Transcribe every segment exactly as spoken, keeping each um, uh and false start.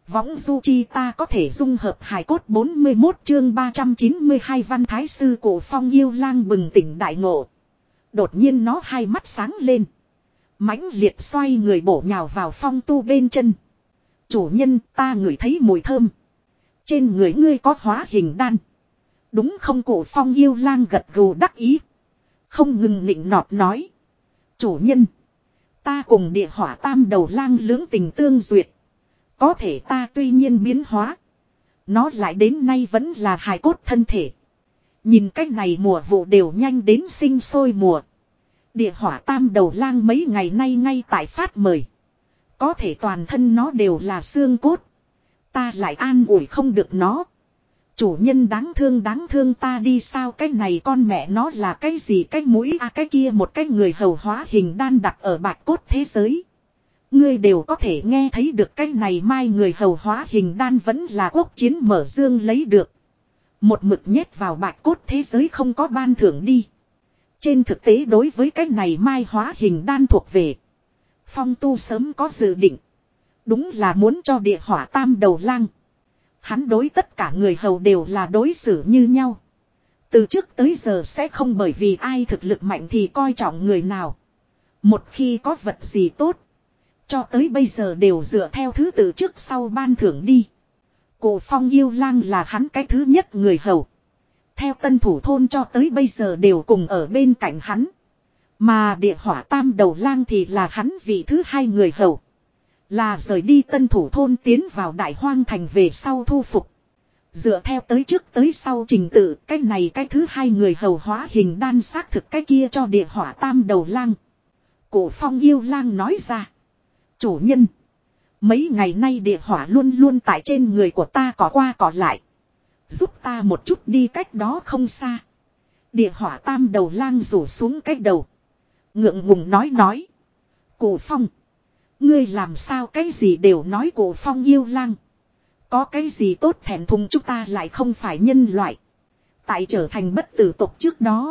Võng du chi ta có thể dung hợp hài cốt bốn mươi mốt chương ba trăm chín mươi hai văn thái sư Cổ Phong yêu lang bừng tỉnh đại ngộ. Đột nhiên nó hai mắt sáng lên. Mãnh liệt xoay người bổ nhào vào Phong Tu bên chân. Chủ nhân, ta ngửi thấy mùi thơm. Trên người ngươi có hóa hình đan. Đúng không? Cổ Phong yêu lang gật gù đắc ý. Không ngừng nịnh nọt nói. Chủ nhân, ta cùng địa hỏa tam đầu lang lưỡng tình tương duyệt. Có thể ta tuy nhiên biến hóa. Nó lại đến nay vẫn là hài cốt thân thể. Nhìn cách này mùa vụ đều nhanh đến sinh sôi mùa. Địa hỏa tam đầu lang mấy ngày nay ngay tại phát mời. Có thể toàn thân nó đều là xương cốt. Ta lại an ủi không được nó. Chủ nhân đáng thương đáng thương ta đi sao cái này con mẹ nó là cái gì cái mũi à cái kia một cái người hầu hóa hình đan đặt ở bạch cốt thế giới. Ngươi đều có thể nghe thấy được cái này mai người hầu hóa hình đan vẫn là quốc chiến mở dương lấy được. Một mực nhét vào bạch cốt thế giới không có ban thưởng đi. Trên thực tế đối với cái này mai hóa hình đan thuộc về. Phong Tu sớm có dự định. Đúng là muốn cho địa hỏa tam đầu lang. Hắn đối tất cả người hầu đều là đối xử như nhau. Từ trước tới giờ sẽ không bởi vì ai thực lực mạnh thì coi trọng người nào. Một khi có vật gì tốt. Cho tới bây giờ đều dựa theo thứ tự trước sau ban thưởng đi. Cổ Phong yêu lang là hắn cái thứ nhất người hầu. Theo tân thủ thôn cho tới bây giờ đều cùng ở bên cạnh hắn. Mà địa hỏa tam đầu lang thì là hắn vị thứ hai người hầu. Là rời đi tân thủ thôn tiến vào đại hoang thành về sau thu phục. Dựa theo tới trước tới sau trình tự, cái này cái thứ hai người hầu hóa hình đan xác thực cái kia cho địa hỏa tam đầu lang. Cổ Phong yêu lang nói ra. Chủ nhân. Mấy ngày nay địa hỏa luôn luôn tại trên người của ta cỏ qua cỏ lại. Giúp ta một chút đi cách đó không xa. Địa hỏa tam đầu lang rủ xuống cách đầu. Ngượng ngùng nói nói. Cổ Phong. Ngươi làm sao cái gì đều nói Cổ Phong yêu lang. Có cái gì tốt thẹn thùng chúng ta lại không phải nhân loại. Tại trở thành bất tử tộc trước đó.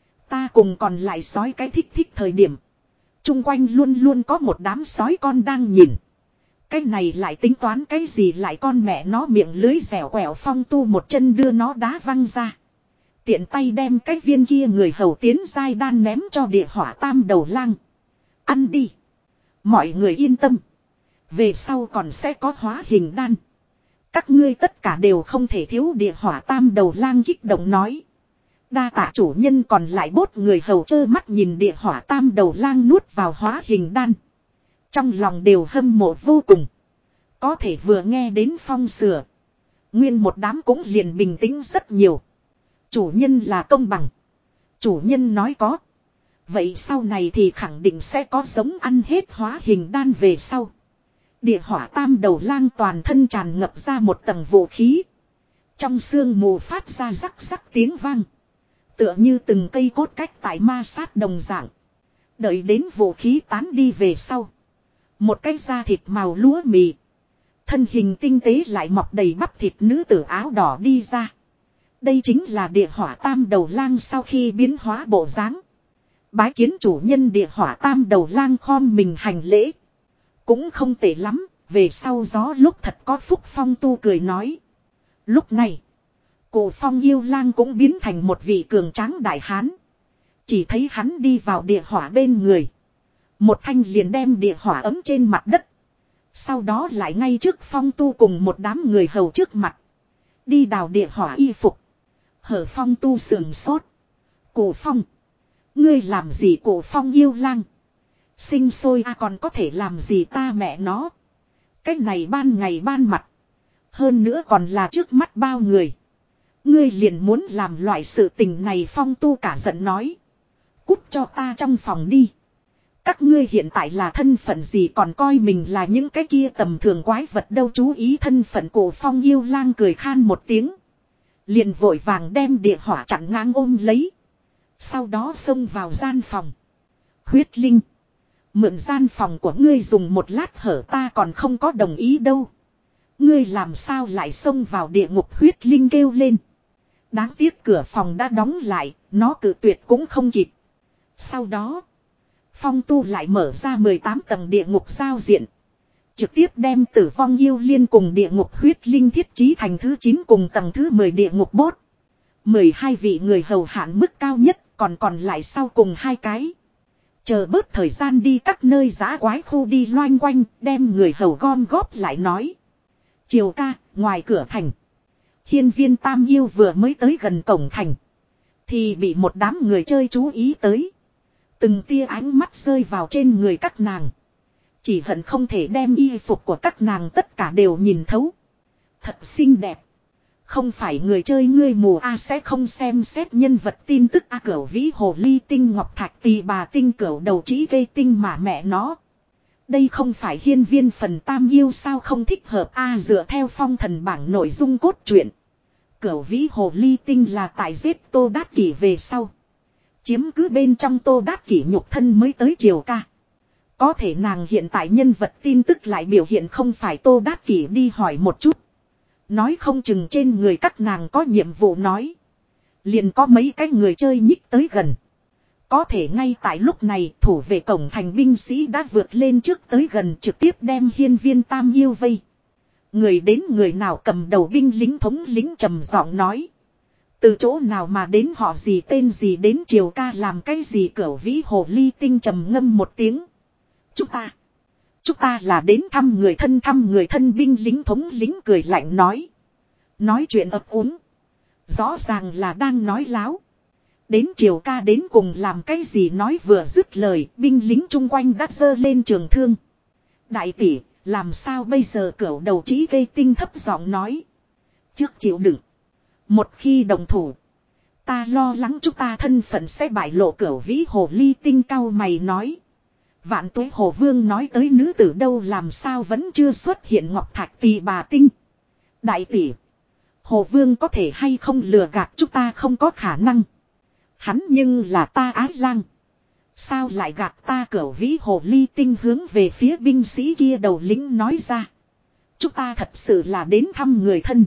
Ta cùng còn lại sói cái thích thích thời điểm. Trung quanh luôn luôn có một đám sói con đang nhìn. Cái này lại tính toán cái gì lại con mẹ nó miệng lưới dẻo quẹo Phong Tu một chân đưa nó đá văng ra. Tiện tay đem cái viên kia người hầu tiến giai đan ném cho địa hỏa tam đầu lang. Ăn đi. Mọi người yên tâm. Về sau còn sẽ có hóa hình đan. Các ngươi tất cả đều không thể thiếu địa hỏa tam đầu lang kích động nói. Đa tạ chủ nhân còn lại bốt người hầu trơ mắt nhìn địa hỏa tam đầu lang nuốt vào hóa hình đan. Trong lòng đều hâm mộ vô cùng. Có thể vừa nghe đến Phong sửa. Nguyên một đám cũng liền bình tĩnh rất nhiều. Chủ nhân là công bằng. Chủ nhân nói có. Vậy sau này thì khẳng định sẽ có giống ăn hết hóa hình đan về sau. Địa hỏa tam đầu lang toàn thân tràn ngập ra một tầng vũ khí. Trong xương mù phát ra rắc rắc tiếng vang. Tựa như từng cây cốt cách tại ma sát đồng dạng. Đợi đến vũ khí tán đi về sau. Một cái da thịt màu lúa mì. Thân hình tinh tế lại mọc đầy bắp thịt nữ tử áo đỏ đi ra. Đây chính là địa hỏa tam đầu lang sau khi biến hóa bộ dáng. Bái kiến chủ nhân địa hỏa tam đầu lang khom mình hành lễ. Cũng không tệ lắm, về sau gió lúc thật có phúc Phong Tu cười nói. Lúc này, Cổ Phong yêu lang cũng biến thành một vị cường tráng đại hán. Chỉ thấy hắn đi vào địa hỏa bên người. Một thanh liền đem địa hỏa ấm trên mặt đất. Sau đó lại ngay trước Phong Tu cùng một đám người hầu trước mặt. Đi đào địa hỏa y phục. Hở Phong Tu sườn sốt. Cổ Phong. Ngươi làm gì Cổ Phong yêu lang. Sinh sôi à còn có thể làm gì ta mẹ nó. Cách này ban ngày ban mặt. Hơn nữa còn là trước mắt bao người. Ngươi liền muốn làm loại sự tình này Phong Tu cả giận nói. Cút cho ta trong phòng đi. Các ngươi hiện tại là thân phận gì còn coi mình là những cái kia tầm thường quái vật đâu chú ý thân phận Cổ Phong yêu lang cười khan một tiếng. Liền vội vàng đem địa hỏa chặn ngang ôm lấy. Sau đó xông vào gian phòng. Huyết Linh. Mượn gian phòng của ngươi dùng một lát hở ta còn không có đồng ý đâu. Ngươi làm sao lại xông vào địa ngục Huyết Linh kêu lên. Đáng tiếc cửa phòng đã đóng lại, nó cự tuyệt cũng không kịp. Sau đó, Phong Tu lại mở ra mười tám tầng địa ngục giao diện. Trực tiếp đem tử vong yêu liên cùng địa ngục huyết linh thiết trí thành thứ chín cùng tầng thứ mười địa ngục bốt. mười hai vị người hầu hạn mức cao nhất, còn còn lại sau cùng hai cái. Chờ bớt thời gian đi các nơi giã quái khu đi loanh quanh, đem người hầu gom góp lại nói. Chiều ca, ngoài cửa thành. Hiên viên Tam Yêu vừa mới tới gần cổng thành. Thì bị một đám người chơi chú ý tới. Từng tia ánh mắt rơi vào trên người các nàng. Chỉ hận không thể đem y phục của các nàng tất cả đều nhìn thấu. Thật xinh đẹp. Không phải người chơi ngươi mù A sẽ không xem xét nhân vật tin tức A cửu vĩ hồ ly tinh ngọc thạch tỳ bà tinh cửu đầu trĩ gây tinh mà mẹ nó. Đây không phải hiên viên phần Tam Yêu sao không thích hợp A dựa theo phong thần bảng nội dung cốt truyện. Cửu vĩ hồ ly tinh là tại giết Tô Đát Kỷ về sau. Chiếm cứ bên trong Tô Đát Kỷ nhục thân mới tới triều ca. Có thể nàng hiện tại nhân vật tin tức lại biểu hiện không phải Tô Đát Kỷ đi hỏi một chút. Nói không chừng trên người các nàng có nhiệm vụ nói. Liền có mấy cái người chơi nhích tới gần. Có thể ngay tại lúc này thủ vệ cổng thành binh sĩ đã vượt lên trước tới gần trực tiếp đem hiên viên Tam Yêu vây. Người đến người nào cầm đầu binh lính thống lính trầm giọng nói. Từ chỗ nào mà đến họ gì tên gì đến triều ca làm cái gì cửu vĩ hồ ly tinh trầm ngâm một tiếng. Chúng ta. Chúng ta là đến thăm người thân thăm người thân binh lính thống lính cười lạnh nói. Nói chuyện ấp úng. Rõ ràng là đang nói láo. Đến triều ca đến cùng làm cái gì nói vừa dứt lời binh lính chung quanh đã giơ lên trường thương. Đại tỷ, làm sao bây giờ cửu đầu trĩ gây tinh thấp giọng nói. Trước chịu đựng. Một khi đồng thủ. Ta lo lắng chúng ta thân phận sẽ bại lộ cửu vĩ hồ ly tinh cao mày nói. Vạn tuế hồ vương nói tới nữ tử đâu làm sao vẫn chưa xuất hiện ngọc thạch tỳ bà tinh. Đại tỷ. Hồ vương có thể hay không lừa gạt chúng ta không có khả năng. Hắn nhưng là ta ái lang. Sao lại gạt ta cửu vĩ hồ ly tinh hướng về phía binh sĩ kia đầu lĩnh nói ra. Chúng ta thật sự là đến thăm người thân.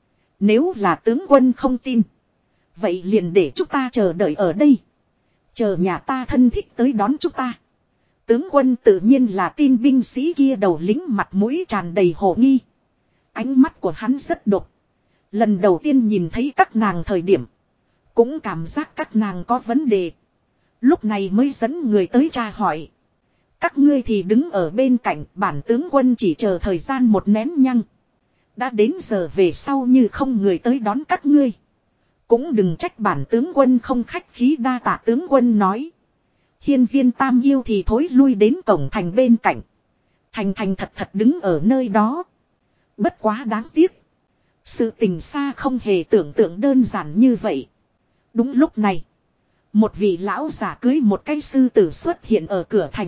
Nếu là tướng quân không tin. Vậy liền để chúng ta chờ đợi ở đây. Chờ nhà ta thân thích tới đón chúng ta. Tướng quân tự nhiên là tin binh sĩ kia đầu lính mặt mũi tràn đầy hồ nghi. Ánh mắt của hắn rất độc. Lần đầu tiên nhìn thấy các nàng thời điểm. Cũng cảm giác các nàng có vấn đề. Lúc này mới dẫn người tới tra hỏi. Các ngươi thì đứng ở bên cạnh bản tướng quân chỉ chờ thời gian một nén nhăng. Đã đến giờ về sau như không người tới đón các ngươi. Cũng đừng trách bản tướng quân không khách khí đa tạ tướng quân nói. Hiên viên Tam Yêu thì thối lui đến cổng thành bên cạnh. Thành thành thật thật đứng ở nơi đó. Bất quá đáng tiếc. Sự tình xa không hề tưởng tượng đơn giản như vậy. Đúng lúc này. Một vị lão giả cưới một cái sư tử xuất hiện ở cửa thành.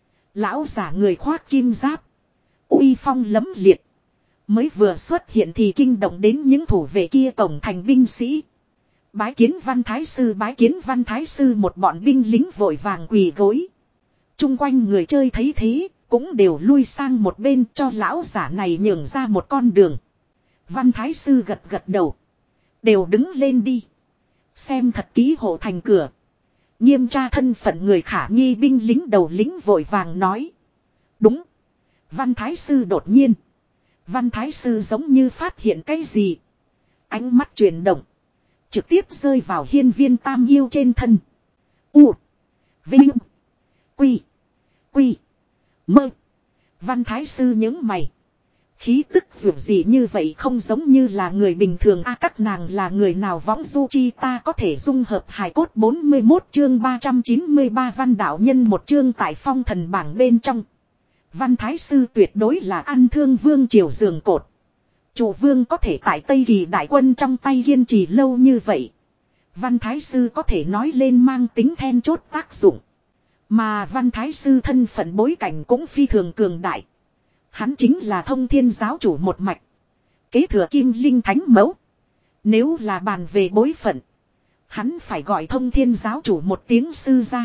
Lão giả người khoác kim giáp. Uy phong lấm liệt. Mới vừa xuất hiện thì kinh động đến những thủ vệ kia cổng thành binh sĩ. Bái kiến văn thái sư bái kiến văn thái sư một bọn binh lính vội vàng quỳ gối. Trung quanh người chơi thấy thế, cũng đều lui sang một bên cho lão giả này nhường ra một con đường. Văn thái sư gật gật đầu. Đều đứng lên đi. Xem thật kỹ hộ thành cửa. Nghiêm tra thân phận người khả nghi binh lính đầu lính vội vàng nói. Đúng. Văn thái sư đột nhiên. Văn thái sư giống như phát hiện cái gì. Ánh mắt chuyển động. Trực tiếp rơi vào hiên viên Tam Yêu trên thân. U. Vinh. Quy. Quy. Mơ. Văn thái sư những mày. Khí tức dù gì như vậy không giống như là người bình thường a các nàng là người nào võng du chi ta có thể dung hợp hài cốt bốn mươi mốt chương ba trăm chín mươi ba văn đạo nhân một chương tại phong thần bảng bên trong. Văn thái sư tuyệt đối là ăn thương vương triều giường cột. Chủ vương có thể tại Tây Kỳ đại quân trong tay kiên trì lâu như vậy. Văn thái sư có thể nói lên mang tính then chốt tác dụng. Mà văn thái sư thân phận bối cảnh cũng phi thường cường đại. Hắn chính là thông thiên giáo chủ một mạch. Kế thừa kim linh thánh mẫu. Nếu là bàn về bối phận. Hắn phải gọi thông thiên giáo chủ một tiếng sư ra.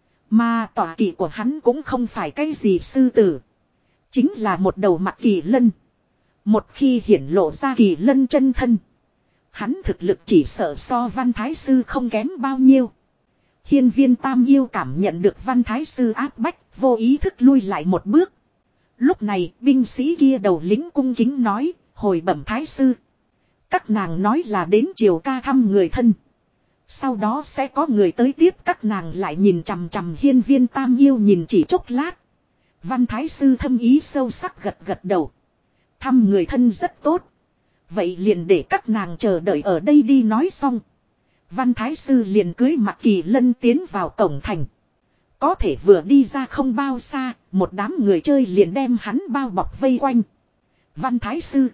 Mà tọa kỵ của hắn cũng không phải cái gì sư tử. Chính là một đầu mặt kỳ lân. Một khi hiển lộ ra kỳ lân chân thân. Hắn thực lực chỉ sợ so văn thái sư không kém bao nhiêu. Hiên viên Tam Yêu cảm nhận được văn thái sư áp bách. Vô ý thức lui lại một bước. Lúc này binh sĩ kia đầu lính cung kính nói, hồi bẩm thái sư. Các nàng nói là đến triều ca thăm người thân. Sau đó sẽ có người tới tiếp các nàng lại nhìn chằm chằm hiên viên tam yêu nhìn chỉ chốc lát. Văn thái sư thâm ý sâu sắc gật gật đầu. Thăm người thân rất tốt. Vậy liền để các nàng chờ đợi ở đây đi nói xong. Văn thái sư liền cưới Mạc Kỳ Lân tiến vào cổng thành. Có thể vừa đi ra không bao xa, một đám người chơi liền đem hắn bao bọc vây quanh. Văn thái sư.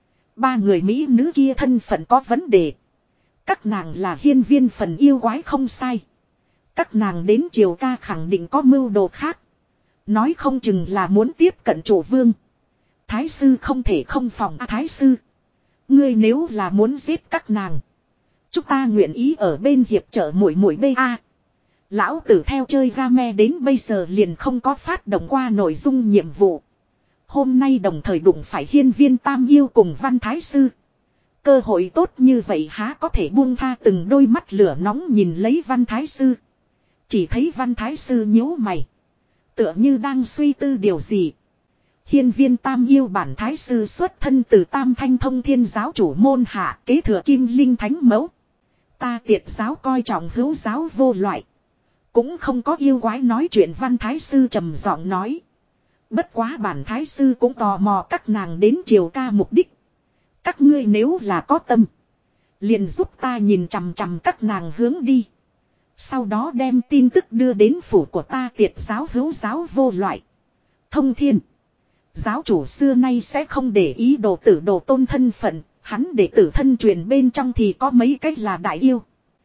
Ba người Mỹ nữ kia thân phận có vấn đề. Các nàng là hiên viên phần yêu quái không sai. Các nàng đến triều ca khẳng định có mưu đồ khác. Nói không chừng là muốn tiếp cận chủ vương. Thái sư không thể không phòng à, thái sư. Ngươi nếu là muốn giết các nàng. Chúng ta nguyện ý ở bên hiệp trợ muội muội bê a. Lão tử theo chơi game đến bây giờ liền không có phát động qua nội dung nhiệm vụ. Hôm nay đồng thời đụng phải hiên viên tam yêu cùng văn thái sư. Cơ hội tốt như vậy há có thể buông tha từng đôi mắt lửa nóng nhìn lấy văn thái sư. Chỉ thấy văn thái sư nhíu mày. Tựa như đang suy tư điều gì. Hiên viên tam yêu bản thái sư xuất thân từ tam thanh thông thiên giáo chủ môn hạ kế thừa kim linh thánh mẫu. Ta tiệt giáo coi trọng hữu giáo vô loại. Cũng không có yêu quái nói chuyện văn thái sư trầm giọng nói. Bất quá bản thái sư cũng tò mò các nàng đến triều ca mục đích. Các ngươi nếu là có tâm. Liền giúp ta nhìn chằm chằm các nàng hướng đi. Sau đó đem tin tức đưa đến phủ của ta tiệt giáo hữu giáo vô loại. Thông thiên. Giáo chủ xưa nay sẽ không để ý đồ tử đồ tôn thân phận. Hắn để tử thân truyền bên trong thì có mấy cách là đại yêu.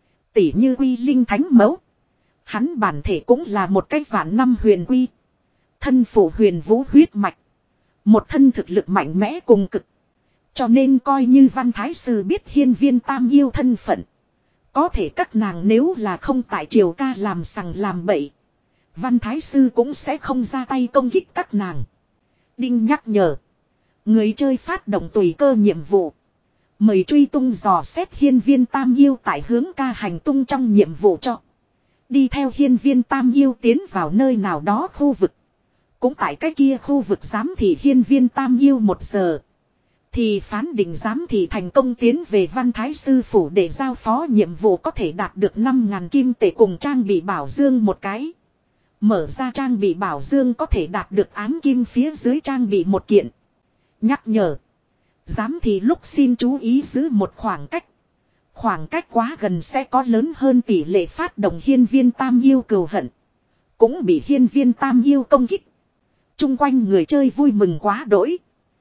Tỷ như quy linh thánh mẫu. Hắn bản thể cũng là một cách vạn năm huyền quy. Thân phụ huyền vũ huyết mạch. Một thân thực lực mạnh mẽ cùng cực. Cho nên coi như văn thái sư biết hiên viên tam yêu thân phận. Có thể các nàng nếu là không tại triều ca làm sằng làm bậy. Văn thái sư cũng sẽ không ra tay công kích các nàng. Đinh nhắc nhở. Người chơi phát động tùy cơ nhiệm vụ. Mời truy tung dò xét hiên viên tam yêu tại hướng ca hành tung trong nhiệm vụ cho. Đi theo hiên viên tam yêu tiến vào nơi nào đó khu vực. Cũng tại cái kia khu vực giám thị hiên viên tam yêu một giờ. Thì phán định giám thị thành công tiến về văn thái sư phủ để giao phó nhiệm vụ có thể đạt được năm ngàn kim tệ cùng trang bị bảo dương một cái. Mở ra trang bị bảo dương có thể đạt được ám kim phía dưới trang bị một kiện. Nhắc nhở. Giám thị lúc xin chú ý giữ một khoảng cách. Khoảng cách quá gần sẽ có lớn hơn tỷ lệ phát động hiên viên tam yêu cừu hận. Cũng bị hiên viên tam yêu công kích. Trung quanh người chơi vui mừng quá đỗi.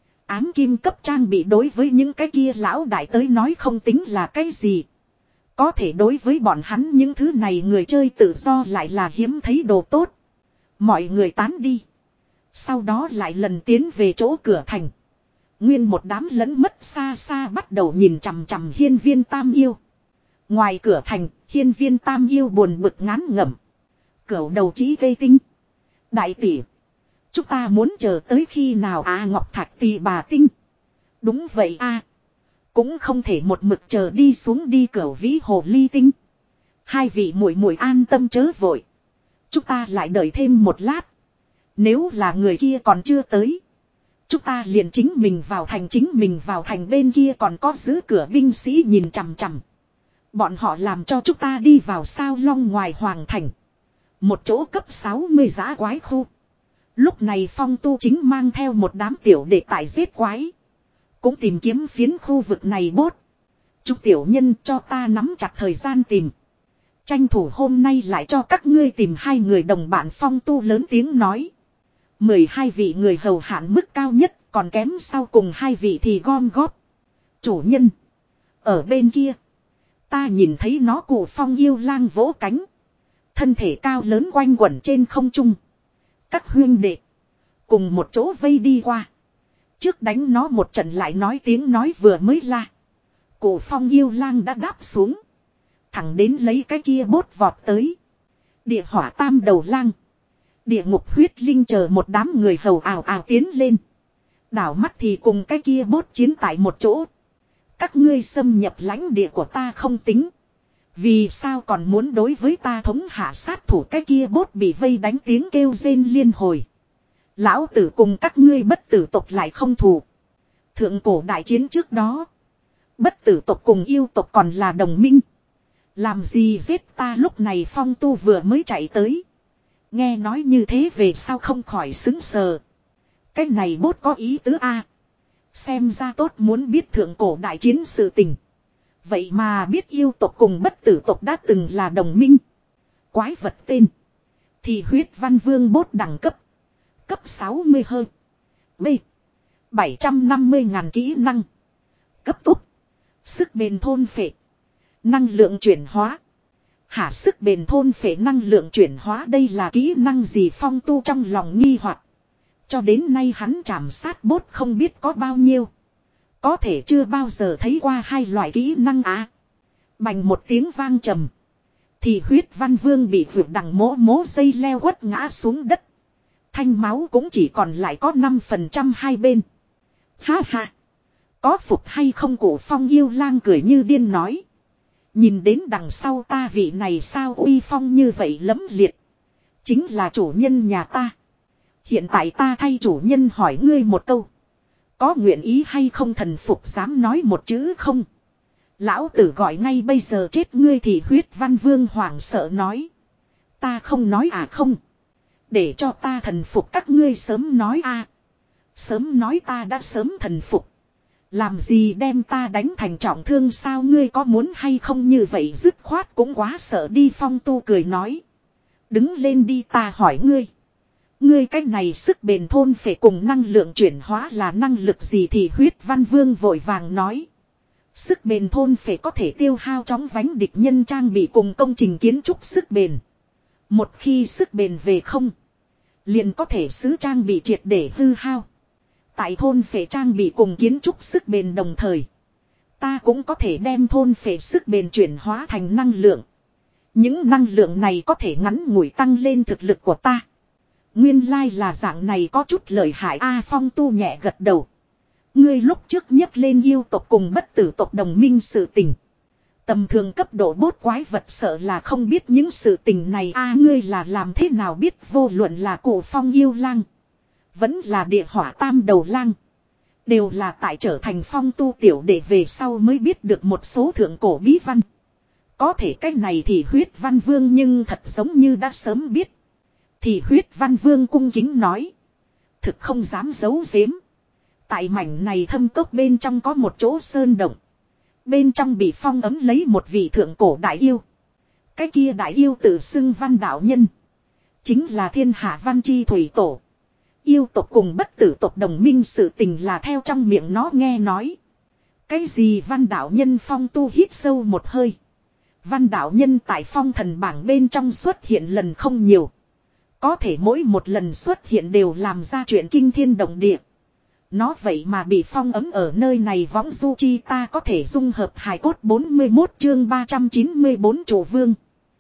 Ám kim cấp trang bị đối với những cái kia lão đại tới nói không tính là cái gì. Có thể đối với bọn hắn những thứ này người chơi tự do lại là hiếm thấy đồ tốt. Mọi người tán đi. Sau đó lại lần tiến về chỗ cửa thành. Nguyên một đám lẫn mất xa xa bắt đầu nhìn chằm chằm hiên viên tam yêu. Ngoài cửa thành, hiên viên tam yêu buồn bực ngán ngẩm. Cửu đầu chí gây tinh. Đại tỷ. Chúng ta muốn chờ tới khi nào à Ngọc Thạch tỷ bà tinh. Đúng vậy a à. Cũng không thể một mực chờ đi xuống đi cửu vĩ hồ ly tinh. Hai vị muội muội an tâm chớ vội. Chúng ta lại đợi thêm một lát. Nếu là người kia còn chưa tới. Chúng ta liền chính mình vào thành chính mình vào thành bên kia còn có giữ cửa binh sĩ nhìn chằm chằm. Bọn họ làm cho chúng ta đi vào sao long ngoài hoàng thành. Một chỗ cấp sáu mươi giã quái khu. Lúc này Phong Tu chính mang theo một đám tiểu đệ tại giết quái. Cũng tìm kiếm phiến khu vực này bốt. Chúc tiểu nhân cho ta nắm chặt thời gian tìm. Tranh thủ hôm nay lại cho các ngươi tìm hai người đồng bạn Phong Tu lớn tiếng nói. Mười hai vị người hầu hạn mức cao nhất, còn kém sau cùng hai vị thì gom góp. Chủ nhân. Ở bên kia. Ta nhìn thấy nó cụ Phong yêu lang vỗ cánh. Thân thể cao lớn quanh quẩn trên không trung. Các huynh đệ. Cùng một chỗ vây đi qua. Trước đánh nó một trận lại nói tiếng nói vừa mới la. Cụ Phong yêu lang đã đáp xuống. Thẳng đến lấy cái kia bốt vọt tới. Địa hỏa tam đầu lang. Địa ngục huyết linh chờ một đám người hầu ào ào tiến lên. Đảo mắt thì cùng cái kia bốt chiến tại một chỗ. Các ngươi xâm nhập lãnh địa của ta không tính. Vì sao còn muốn đối với ta thống hạ sát thủ cái kia bốt bị vây đánh tiếng kêu rên liên hồi. Lão tử cùng các ngươi bất tử tộc lại không thù. Thượng cổ đại chiến trước đó. Bất tử tộc cùng yêu tộc còn là đồng minh. Làm gì giết ta lúc này Phong Tu vừa mới chạy tới. Nghe nói như thế về sao không khỏi xứng sờ. Cái này bốt có ý tứ a. Xem ra tốt muốn biết thượng cổ đại chiến sự tình. Vậy mà biết yêu tộc cùng bất tử tộc đã từng là đồng minh. Quái vật tên. Thì huyết văn vương bốt đẳng cấp. Cấp sáu mươi hơn. B. bảy trăm năm mươi ngàn kỹ năng. Cấp tốc. Sức bền thôn phệ. Năng lượng chuyển hóa. Hả sức bền thôn phệ năng lượng chuyển hóa đây là kỹ năng gì Phong Tu trong lòng nghi hoặc. Cho đến nay hắn chạm sát bốt không biết có bao nhiêu. Có thể chưa bao giờ thấy qua hai loại kỹ năng á. Bành một tiếng vang trầm. Thì huyết văn vương bị vượt đằng mố mố dây leo quất ngã xuống đất. Thanh máu cũng chỉ còn lại có năm phần trăm hai bên. Ha ha. Có phục hay không cổ Phong yêu lang cười như điên nói. Nhìn đến đằng sau ta vị này sao uy phong như vậy lẫm liệt. Chính là chủ nhân nhà ta. Hiện tại ta thay chủ nhân hỏi ngươi một câu. Có nguyện ý hay không thần phục dám nói một chữ không? Lão tử gọi ngay bây giờ chết ngươi thì huyết văn vương hoảng sợ nói. Ta không nói à không. Để cho ta thần phục các ngươi sớm nói a. Sớm nói ta đã sớm thần phục. Làm gì đem ta đánh thành trọng thương sao ngươi có muốn hay không như vậy dứt khoát cũng quá sợ đi Phong Tu cười nói. Đứng lên đi ta hỏi ngươi. Ngươi cách này sức bền thôn phệ cùng năng lượng chuyển hóa là năng lực gì thì huyết văn vương vội vàng nói. Sức bền thôn phệ có thể tiêu hao chóng vánh địch nhân trang bị cùng công trình kiến trúc sức bền. Một khi sức bền về không. Liền có thể xứ trang bị triệt để hư hao. Tại thôn phệ trang bị cùng kiến trúc sức bền đồng thời. Ta cũng có thể đem thôn phệ sức bền chuyển hóa thành năng lượng. Những năng lượng này có thể ngắn ngủi tăng lên thực lực của ta. Nguyên lai là dạng này có chút lợi hại A Phong Tu nhẹ gật đầu. Ngươi lúc trước nhắc lên yêu tộc cùng bất tử tộc đồng minh sự tình. Tầm thường cấp độ bốt quái vật sợ là không biết những sự tình này A ngươi là làm thế nào biết vô luận là cổ Phong yêu lang. Vẫn là địa hỏa tam đầu lang. Đều là tại trở thành Phong Tu tiểu để về sau mới biết được một số thượng cổ bí văn. Có thể cách này thì huyết văn vương nhưng thật giống như đã sớm biết. Thì huyết văn vương cung kính nói. Thực không dám giấu giếm. Tại mảnh này thâm cốc bên trong có một chỗ sơn động. Bên trong bị phong ấm lấy một vị thượng cổ đại yêu. Cái kia đại yêu tự xưng văn đạo nhân. Chính là thiên hạ văn chi thủy tổ. Yêu tộc cùng bất tử tộc đồng minh sự tình là theo trong miệng nó nghe nói. Cái gì văn đạo nhân Phong Tu hít sâu một hơi. Văn đạo nhân tại phong thần bảng bên trong xuất hiện lần không nhiều. Có thể mỗi một lần xuất hiện đều làm ra chuyện kinh thiên động địa. Nó vậy mà bị phong ấm ở nơi này võng du chi ta có thể dung hợp hài cốt bốn mươi mốt chương ba trăm chín mươi bốn chủ vương.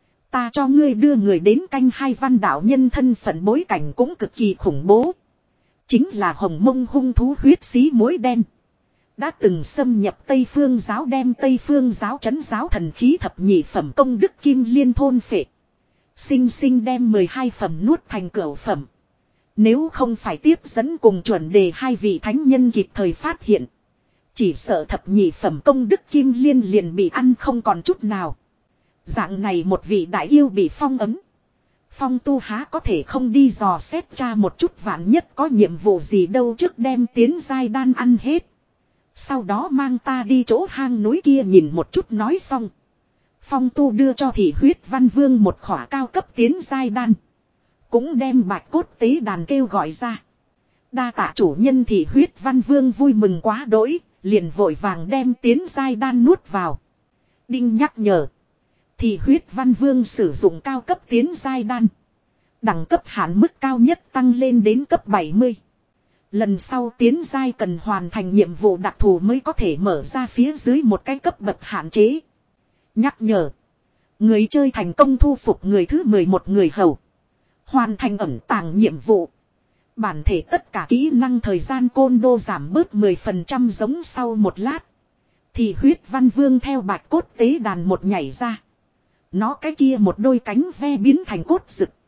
Ta cho ngươi đưa người đến canh hai văn đạo nhân thân phận bối cảnh cũng cực kỳ khủng bố. Chính là hồng mông hung thú huyết xí muối đen. Đã từng xâm nhập Tây Phương giáo đem Tây Phương giáo trấn giáo thần khí thập nhị phẩm công đức kim liên thôn phệ. Sinh sinh đem mười hai phẩm nuốt thành cửu phẩm. Nếu không phải tiếp dẫn cùng chuẩn đề hai vị thánh nhân kịp thời phát hiện. Chỉ sợ thập nhị phẩm công đức kim liên liền bị ăn không còn chút nào. Dạng này một vị đại yêu bị phong ấm. Phong Tu há có thể không đi dò xét tra một chút vạn nhất có nhiệm vụ gì đâu trước đem tiến giai đan ăn hết. Sau đó mang ta đi chỗ hang núi kia nhìn một chút nói xong. Phong Tu đưa cho thị huyết văn vương một khỏa cao cấp tiến giai đan. Cũng đem bạch cốt tế đàn kêu gọi ra. Đa tạ chủ nhân thị huyết văn vương vui mừng quá đỗi, liền vội vàng đem tiến giai đan nuốt vào. Đinh nhắc nhở. Thị huyết văn vương sử dụng cao cấp tiến giai đan. Đẳng cấp hạn mức cao nhất tăng lên đến cấp bảy mươi. Lần sau tiến giai cần hoàn thành nhiệm vụ đặc thù mới có thể mở ra phía dưới một cái cấp bậc hạn chế. Nhắc nhở. Người chơi thành công thu phục người thứ mười một người hầu. Hoàn thành ẩn tàng nhiệm vụ. Bản thể tất cả kỹ năng thời gian côn đô giảm bớt mười phần trăm giống sau một lát. Thì huyết văn vương theo bạch cốt tế đàn một nhảy ra. Nó cái kia một đôi cánh ve biến thành cốt rực.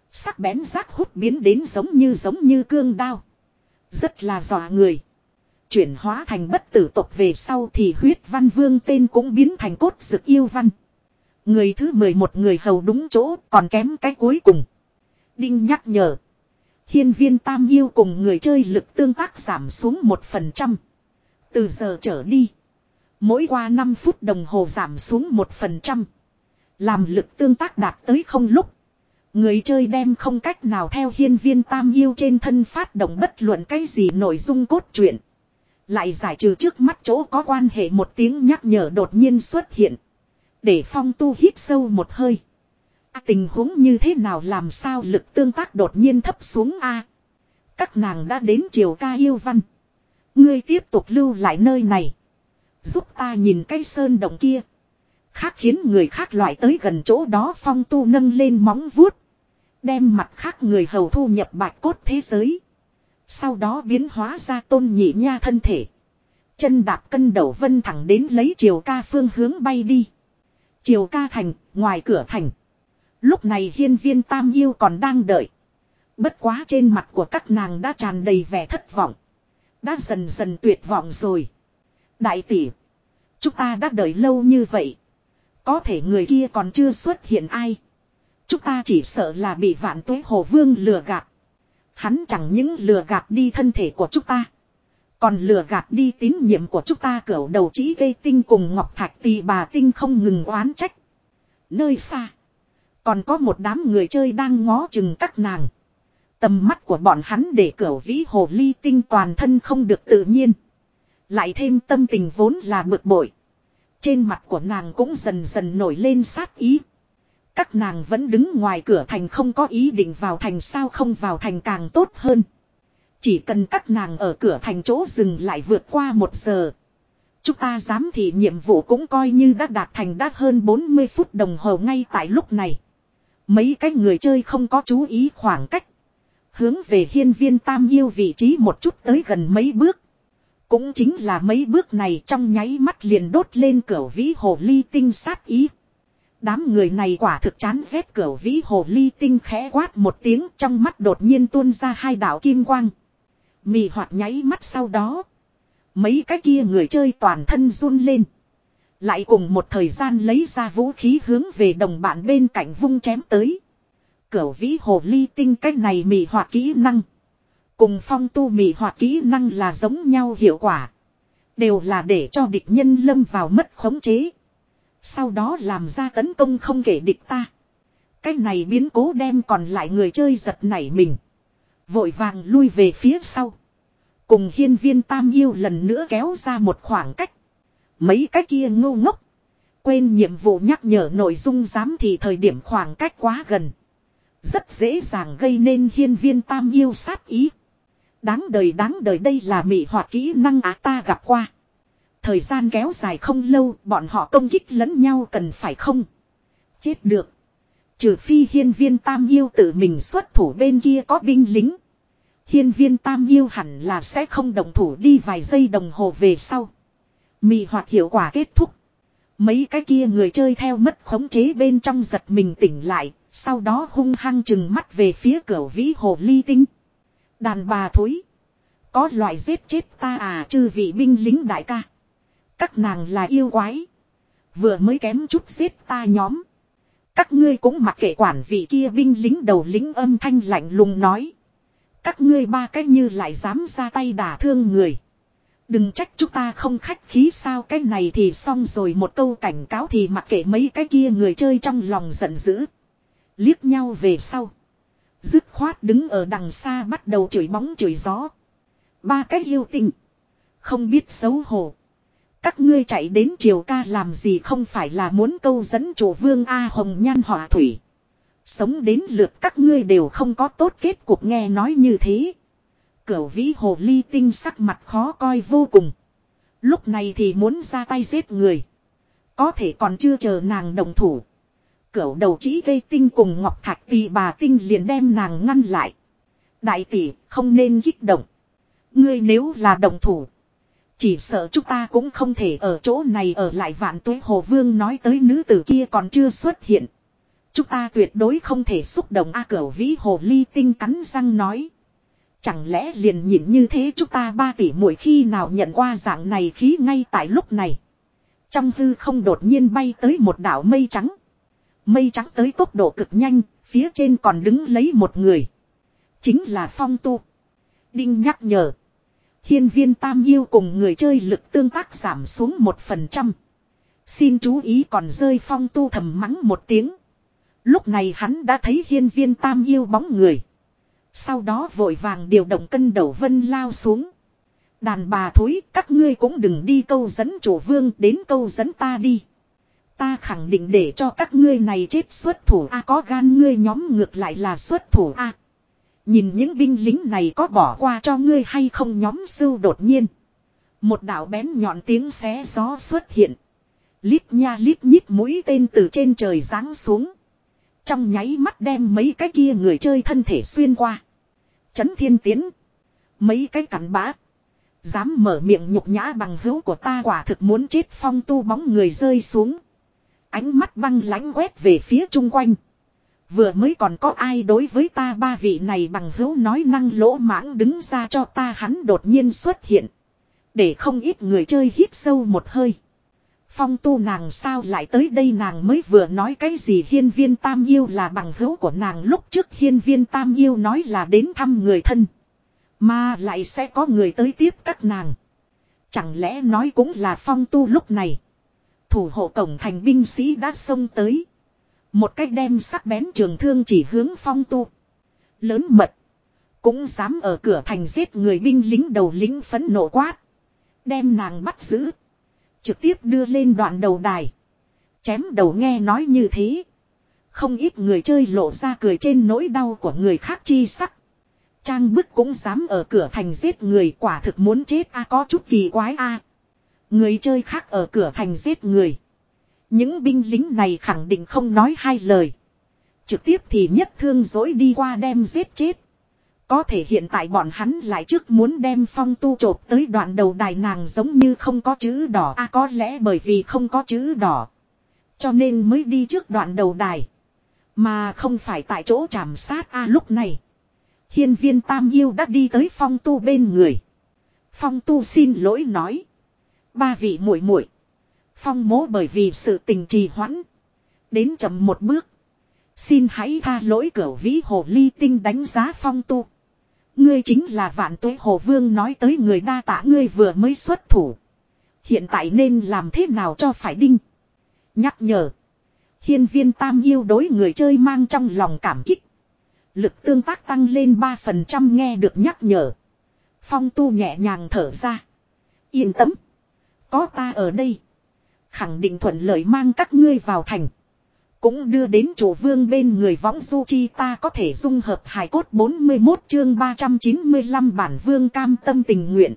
Sắc bén rác hút biến đến giống như giống như cương đao. Rất là dọa người. Chuyển hóa thành bất tử tộc về sau thì huyết văn vương tên cũng biến thành cốt dực yêu văn. Người thứ mười một người hầu đúng chỗ còn kém cái cuối cùng. Đinh nhắc nhở. Hiên viên tam yêu cùng người chơi lực tương tác giảm xuống một phần trăm. Từ giờ trở đi. Mỗi qua năm phút đồng hồ giảm xuống một phần trăm. Làm lực tương tác đạt tới không lúc. Người chơi đem không cách nào theo hiên viên tam yêu trên thân phát động bất luận cái gì nội dung cốt truyện. Lại giải trừ trước mắt chỗ có quan hệ một tiếng nhắc nhở đột nhiên xuất hiện. Để Phong Tu hít sâu một hơi. À, tình huống như thế nào làm sao lực tương tác đột nhiên thấp xuống a? À, các nàng đã đến triều ca yêu văn. Ngươi tiếp tục lưu lại nơi này. Giúp ta nhìn cái sơn động kia. Khác khiến người khác loại tới gần chỗ đó. Phong Tu nâng lên móng vuốt. Đem mặt khác người hầu thu nhập bạch cốt thế giới. Sau đó biến hóa ra Tôn Nhị Nha thân thể. Chân đạp cân đầu vân thẳng đến lấy triều ca phương hướng bay đi. Triều ca thành, ngoài cửa thành. Lúc này hiên viên tam yêu còn đang đợi. Bất quá trên mặt của các nàng đã tràn đầy vẻ thất vọng. Đã dần dần tuyệt vọng rồi. Đại tỷ. Chúng ta đã đợi lâu như vậy. Có thể người kia còn chưa xuất hiện ai. Chúng ta chỉ sợ là bị Vạn Tuế Hồ Vương lừa gạt. Hắn chẳng những lừa gạt đi thân thể của chúng ta. Còn lừa gạt đi tín nhiệm của chúng ta. Cửu đầu chỉ gây tinh cùng Ngọc Thạch Tỳ Bà Tinh không ngừng oán trách. Nơi xa. Còn có một đám người chơi đang ngó chừng các nàng. Tầm mắt của bọn hắn để Cửu Vĩ Hồ Ly Tinh toàn thân không được tự nhiên. Lại thêm tâm tình vốn là bực bội. Trên mặt của nàng cũng dần dần nổi lên sát ý. Các nàng vẫn đứng ngoài cửa thành không có ý định vào thành sao không vào thành càng tốt hơn. Chỉ cần các nàng ở cửa thành chỗ dừng lại vượt qua một giờ. Chúng ta dám thì nhiệm vụ cũng coi như đã đạt thành đã hơn bốn mươi phút đồng hồ ngay tại lúc này. Mấy cái người chơi không có chú ý khoảng cách. Hướng về hiên viên tam yêu vị trí một chút tới gần mấy bước. Cũng chính là mấy bước này trong nháy mắt liền đốt lên Cửu Vĩ Hồ Ly Tinh sát ý. Đám người này quả thực chán ghét Cửu Vĩ Hồ Ly Tinh khẽ quát một tiếng trong mắt đột nhiên tuôn ra hai đạo kim quang. Mị hoạt nháy mắt sau đó. Mấy cái kia người chơi toàn thân run lên. Lại cùng một thời gian lấy ra vũ khí hướng về đồng bạn bên cạnh vung chém tới. Cửu Vĩ Hồ Ly Tinh cái này mị hoạt kỹ năng. Cùng Phong Tu mị hoạt kỹ năng là giống nhau hiệu quả. Đều là để cho địch nhân lâm vào mất khống chế. Sau đó làm ra tấn công không kể địch ta. Cái này biến cố đem còn lại người chơi giật nảy mình. Vội vàng lui về phía sau. Cùng hiên viên tam yêu lần nữa kéo ra một khoảng cách. Mấy cái kia ngu ngốc. Quên nhiệm vụ nhắc nhở nội dung giám thị thời điểm khoảng cách quá gần. Rất dễ dàng gây nên hiên viên tam yêu sát ý. Đáng đời đáng đời đây là mị hoạt kỹ năng á ta gặp qua. Thời gian kéo dài không lâu bọn họ công kích lẫn nhau cần phải không? Chết được. Trừ phi hiên viên tam yêu tự mình xuất thủ bên kia có binh lính. Hiên viên tam yêu hẳn là sẽ không động thủ đi vài giây đồng hồ về sau. Mị hoạt hiệu quả kết thúc. Mấy cái kia người chơi theo mất khống chế bên trong giật mình tỉnh lại. Sau đó hung hăng chừng mắt về phía Cửu Vĩ Hồ Ly Tinh. Đàn bà thối. Có loại giết chết ta à chư vị binh lính đại ca. Các nàng là yêu quái. Vừa mới kém chút giết ta nhóm. Các ngươi cũng mặc kệ quản vị kia binh lính đầu lính âm thanh lạnh lùng nói. Các ngươi ba cách như lại dám ra tay đả thương người. Đừng trách chúng ta không khách khí sao cái này thì xong rồi một câu cảnh cáo thì mặc kệ mấy cái kia người chơi trong lòng giận dữ. Liếc nhau về sau. Dứt khoát đứng ở đằng xa bắt đầu chửi bóng chửi gió. Ba cái yêu tinh. Không biết xấu hổ. Các ngươi chạy đến triều ca làm gì không phải là muốn câu dẫn chủ vương A Hồng Nhan Họa Thủy. Sống đến lượt các ngươi đều không có tốt kết cục nghe nói như thế. Cửu Vĩ Hồ Ly Tinh sắc mặt khó coi vô cùng. Lúc này thì muốn ra tay giết người. Có thể còn chưa chờ nàng đồng thủ. Cửu đầu chỉ gây tinh cùng Ngọc Thạch Tỳ Bà Tinh liền đem nàng ngăn lại. Đại tỷ không nên kích động. Ngươi nếu là đồng thủ. Chỉ sợ chúng ta cũng không thể ở chỗ này ở lại. Vạn Tuế Hồ Vương nói tới nữ tử kia còn chưa xuất hiện. Chúng ta tuyệt đối không thể xúc động A Cửu Vĩ hồ ly tinh cắn răng nói. Chẳng lẽ liền nhịn như thế chúng ta ba tỷ muội khi nào nhận qua dạng này khí ngay tại lúc này. Trong hư không đột nhiên bay tới một đảo mây trắng. Mây trắng tới tốc độ cực nhanh, phía trên còn đứng lấy một người. Chính là Phong Tu. Đinh nhắc nhở. Hiên viên tam yêu cùng người chơi lực tương tác giảm xuống một phần trăm. Xin chú ý còn rơi Phong Tu thầm mắng một tiếng. Lúc này hắn đã thấy hiên viên tam yêu bóng người. Sau đó vội vàng điều động cân đầu vân lao xuống. Đàn bà thối, các ngươi cũng đừng đi câu dẫn chủ vương, đến câu dẫn ta đi. Ta khẳng định để cho các ngươi này chết xuất thủ a, có gan ngươi nhóm ngược lại là xuất thủ a. Nhìn những binh lính này có bỏ qua cho ngươi hay không nhóm sưu đột nhiên. Một đạo bén nhọn tiếng xé gió xuất hiện. Lít nha lít nhít mũi tên từ trên trời giáng xuống. Trong nháy mắt đem mấy cái kia người chơi thân thể xuyên qua. Chấn thiên tiến. Mấy cái cặn bã. Dám mở miệng nhục nhã bằng hữu của ta quả thực muốn chết. Phong Tu bóng người rơi xuống. Ánh mắt băng lãnh quét về phía chung quanh. Vừa mới còn có ai đối với ta ba vị này bằng hữu nói năng lỗ mãng đứng ra cho ta, hắn đột nhiên xuất hiện. Để không ít người chơi hít sâu một hơi. Phong Tu nàng sao lại tới đây, nàng mới vừa nói cái gì hiên viên tam yêu là bằng hữu của nàng, lúc trước hiên viên tam yêu nói là đến thăm người thân. Mà lại sẽ có người tới tiếp các nàng. Chẳng lẽ nói cũng là Phong Tu lúc này. Thủ hộ cổng thành binh sĩ đã xông tới. Một cách đem sắc bén trường thương chỉ hướng Phong Tu. Lớn mật. Cũng dám ở cửa thành giết người, binh lính đầu lính phẫn nộ quát. Đem nàng bắt giữ. Trực tiếp đưa lên đoạn đầu đài. Chém đầu, nghe nói như thế. Không ít người chơi lộ ra cười trên nỗi đau của người khác chi sắc. Trang bức cũng dám ở cửa thành giết người, quả thực muốn chết a, có chút kỳ quái a. Người chơi khác ở cửa thành giết người. Những binh lính này khẳng định không nói hai lời. Trực tiếp thì nhất thương dối đi qua đem giết chết. Có thể hiện tại bọn hắn lại trước muốn đem Phong Tu chộp tới đoạn đầu đài, nàng giống như không có chữ đỏ a, à, có lẽ bởi vì không có chữ đỏ. Cho nên mới đi trước đoạn đầu đài. Mà không phải tại chỗ trảm sát a, à, lúc này. Hiên viên tam yêu đã đi tới Phong Tu bên người. Phong Tu xin lỗi nói. Ba vị muội muội, Phong mỗ bởi vì sự tình trì hoãn. Đến chậm một bước. Xin hãy tha lỗi. Cửu Vĩ hồ ly tinh đánh giá Phong Tu. Ngươi chính là Vạn Tuế Hồ Vương nói tới người, đa tạ ngươi vừa mới xuất thủ. Hiện tại nên làm thế nào cho phải đinh. Nhắc nhở. Hiên viên tam yêu đối người chơi mang trong lòng cảm kích. Lực tương tác tăng lên ba phần trăm, nghe được nhắc nhở. Phong Tu nhẹ nhàng thở ra. Yên tâm. Có ta ở đây. Khẳng định thuận lợi mang các ngươi vào thành. Cũng đưa đến chủ vương bên người võng du chi, ta có thể dung hợp hài cốt. Bốn mươi mốt chương ba trăm chín mươi lăm bản vương cam tâm tình nguyện.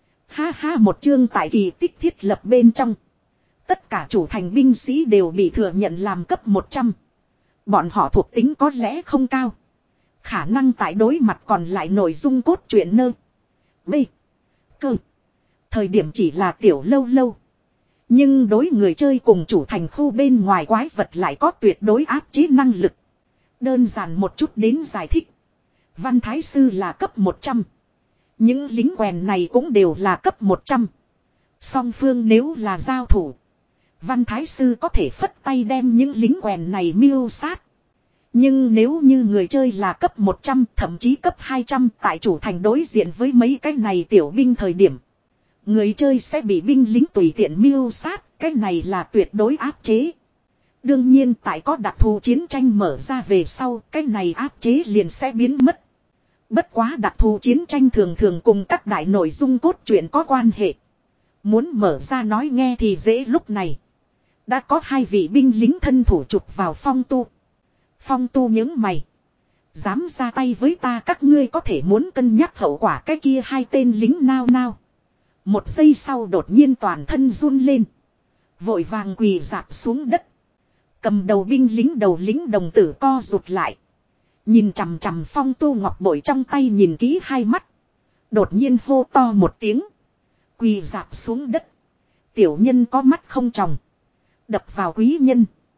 Ha ha, một chương tại kỳ tích thiết lập bên trong. Tất cả chủ thành binh sĩ đều bị thừa nhận làm cấp một trăm. Bọn họ thuộc tính có lẽ không cao. Khả năng tại đối mặt còn lại nội dung cốt truyện nơ. B. Cơ. Thời điểm chỉ là tiểu lâu lâu. Nhưng đối người chơi cùng chủ thành khu bên ngoài quái vật lại có tuyệt đối áp chế năng lực. Đơn giản một chút đến giải thích. Văn Thái Sư là cấp một trăm. Những lính quèn này cũng đều là cấp một trăm. Song phương nếu là giao thủ, Văn Thái Sư có thể phất tay đem những lính quèn này miêu sát. Nhưng nếu như người chơi là cấp một trăm, thậm chí cấp hai trăm, tại chủ thành đối diện với mấy cái này tiểu binh thời điểm, người chơi sẽ bị binh lính tùy tiện miêu sát, cái này là tuyệt đối áp chế. Đương nhiên tại có đặc thù chiến tranh mở ra về sau, cái này áp chế liền sẽ biến mất. Bất quá đặc thù chiến tranh thường thường cùng các đại nội dung cốt truyện có quan hệ. Muốn mở ra nói nghe thì dễ, lúc này đã có hai vị binh lính thân thủ chụp vào Phong Tu. Phong Tu những mày. Dám ra tay với ta, các ngươi có thể muốn cân nhắc hậu quả. Cái kia hai tên lính nao nao. Một giây sau đột nhiên toàn thân run lên. Vội vàng quỳ rạp xuống đất. Cầm đầu binh lính đầu lính đồng tử co rụt lại. Nhìn chằm chằm Phong Tu ngọc bội trong tay nhìn kỹ hai mắt. Đột nhiên hô to một tiếng. Quỳ rạp xuống đất. Tiểu nhân có mắt không tròng. Đập vào quý nhân.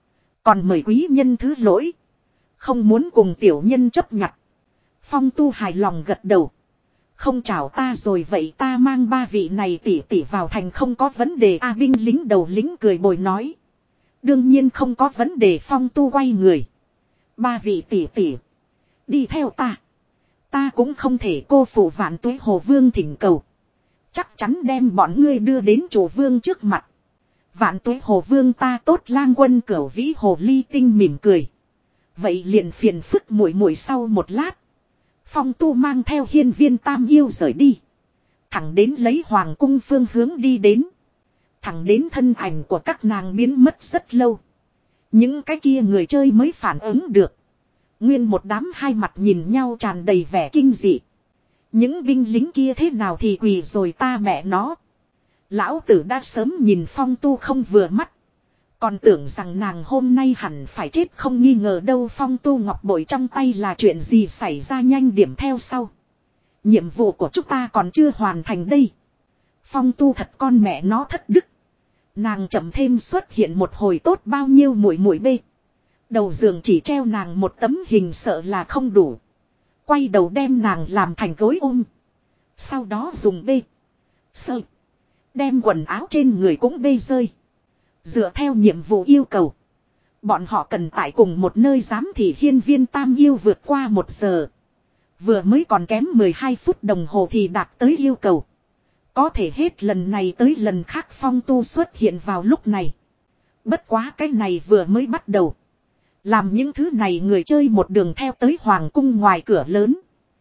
Còn mời quý nhân thứ lỗi. Không muốn cùng tiểu nhân chấp nhặt. Phong Tu hài lòng gật đầu. Không chào ta rồi vậy ta mang ba vị này tỷ tỷ vào thành không có vấn đề. A binh lính đầu lính cười bồi nói. Đương nhiên không có vấn đề. Phong Tu quay người. Ba vị tỷ tỷ. Đi theo ta. Ta cũng không thể cô phụ Vạn Tuế Hồ Vương thỉnh cầu. Chắc chắn đem bọn ngươi đưa đến chủ vương trước mặt. Vạn Tuế Hồ Vương ta tốt lang quân Cửu Vĩ Hồ Ly Tinh mỉm cười. Vậy liền phiền phức muội muội sau một lát. Phong Tu mang theo hiên viên tam yêu rời đi. Thẳng đến lấy hoàng cung phương hướng đi đến. Thẳng đến thân ảnh của các nàng biến mất rất lâu. Những cái kia người chơi mới phản ứng được. Nguyên một đám hai mặt nhìn nhau tràn đầy vẻ kinh dị. Những binh lính kia thế nào thì quỳ rồi ta mẹ nó. Lão tử đã sớm nhìn Phong Tu không vừa mắt. Còn tưởng rằng nàng hôm nay hẳn phải chết không nghi ngờ đâu. Phong Tu ngọc bội trong tay là chuyện gì xảy ra nhanh điểm theo sau. Nhiệm vụ của chúng ta còn chưa hoàn thành đây. Phong Tu thật con mẹ nó thất đức. Nàng chậm thêm xuất hiện một hồi tốt bao nhiêu muội muội bê. Đầu giường chỉ treo nàng một tấm hình sợ là không đủ. Quay đầu đem nàng làm thành gối ôm. Sau đó dùng bê. Sơ. Đem quần áo trên người cũng bê rơi. Dựa theo nhiệm vụ yêu cầu. Bọn họ cần tại cùng một nơi giám thị hiên viên tam yêu vượt qua một giờ. Vừa mới còn kém mười hai phút đồng hồ thì đạt tới yêu cầu. Có thể hết lần này tới lần khác Phong Tu xuất hiện vào lúc này. Bất quá cái này vừa mới bắt đầu. Làm những thứ này người chơi một đường theo tới hoàng cung ngoài cửa lớn.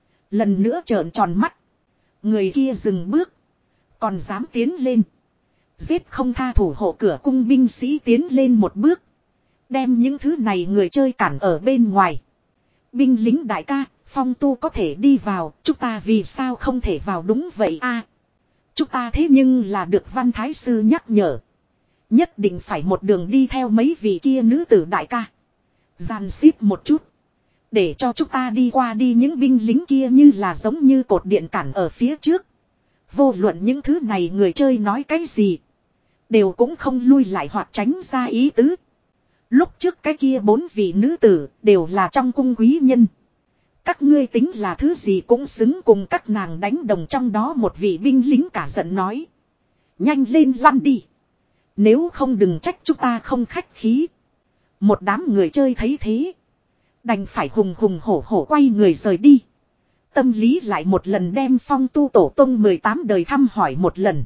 Lần nữa trợn tròn mắt. Người kia dừng bước. Còn dám tiến lên. Giết không tha thủ hộ cửa cung binh sĩ tiến lên một bước. Đem những thứ này người chơi cản ở bên ngoài. Binh lính đại ca, Phong Tu có thể đi vào, chúng ta vì sao không thể vào đúng vậy a? Chúng ta thế nhưng là được Văn Thái Sư nhắc nhở. Nhất định phải một đường đi theo mấy vị kia nữ tử đại ca. Gian xếp một chút. Để cho chúng ta đi qua đi những binh lính kia như là giống như cột điện cản ở phía trước. Vô luận những thứ này người chơi nói cái gì. Đều cũng không lui lại hoặc tránh ra ý tứ. Lúc trước cái kia bốn vị nữ tử đều là trong cung quý nhân. Các ngươi tính là thứ gì cũng xứng cùng các nàng đánh đồng trong đó một vị binh lính cả giận nói. Nhanh lên lăn đi. Nếu không đừng trách chúng ta không khách khí. Một đám người chơi thấy thế. Đành phải hùng hùng hổ hổ quay người rời đi. Tâm lý lại một lần đem Phong Tu tổ tông mười tám đời thăm hỏi một lần.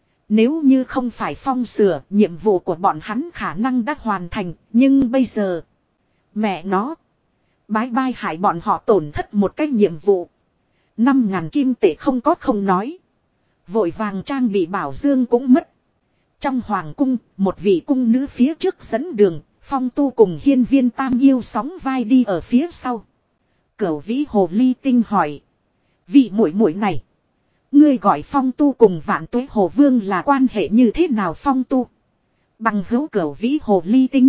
Nếu như không phải Phong sửa, nhiệm vụ của bọn hắn khả năng đã hoàn thành, nhưng bây giờ... Mẹ nó! Bái bai hại bọn họ tổn thất một cái nhiệm vụ. Năm ngàn kim tệ không có không nói. Vội vàng trang bị bảo dương cũng mất. Trong hoàng cung, một vị cung nữ phía trước dẫn đường, Phong Tu cùng hiên viên tam yêu sóng vai đi ở phía sau. Cửu Vĩ Hồ Ly Tinh hỏi. Vị muội muội này. Ngươi gọi Phong Tu cùng Vạn Tuế Hồ Vương là quan hệ như thế nào? Phong Tu bằng hữu Cửu Vĩ Hồ Ly Tinh.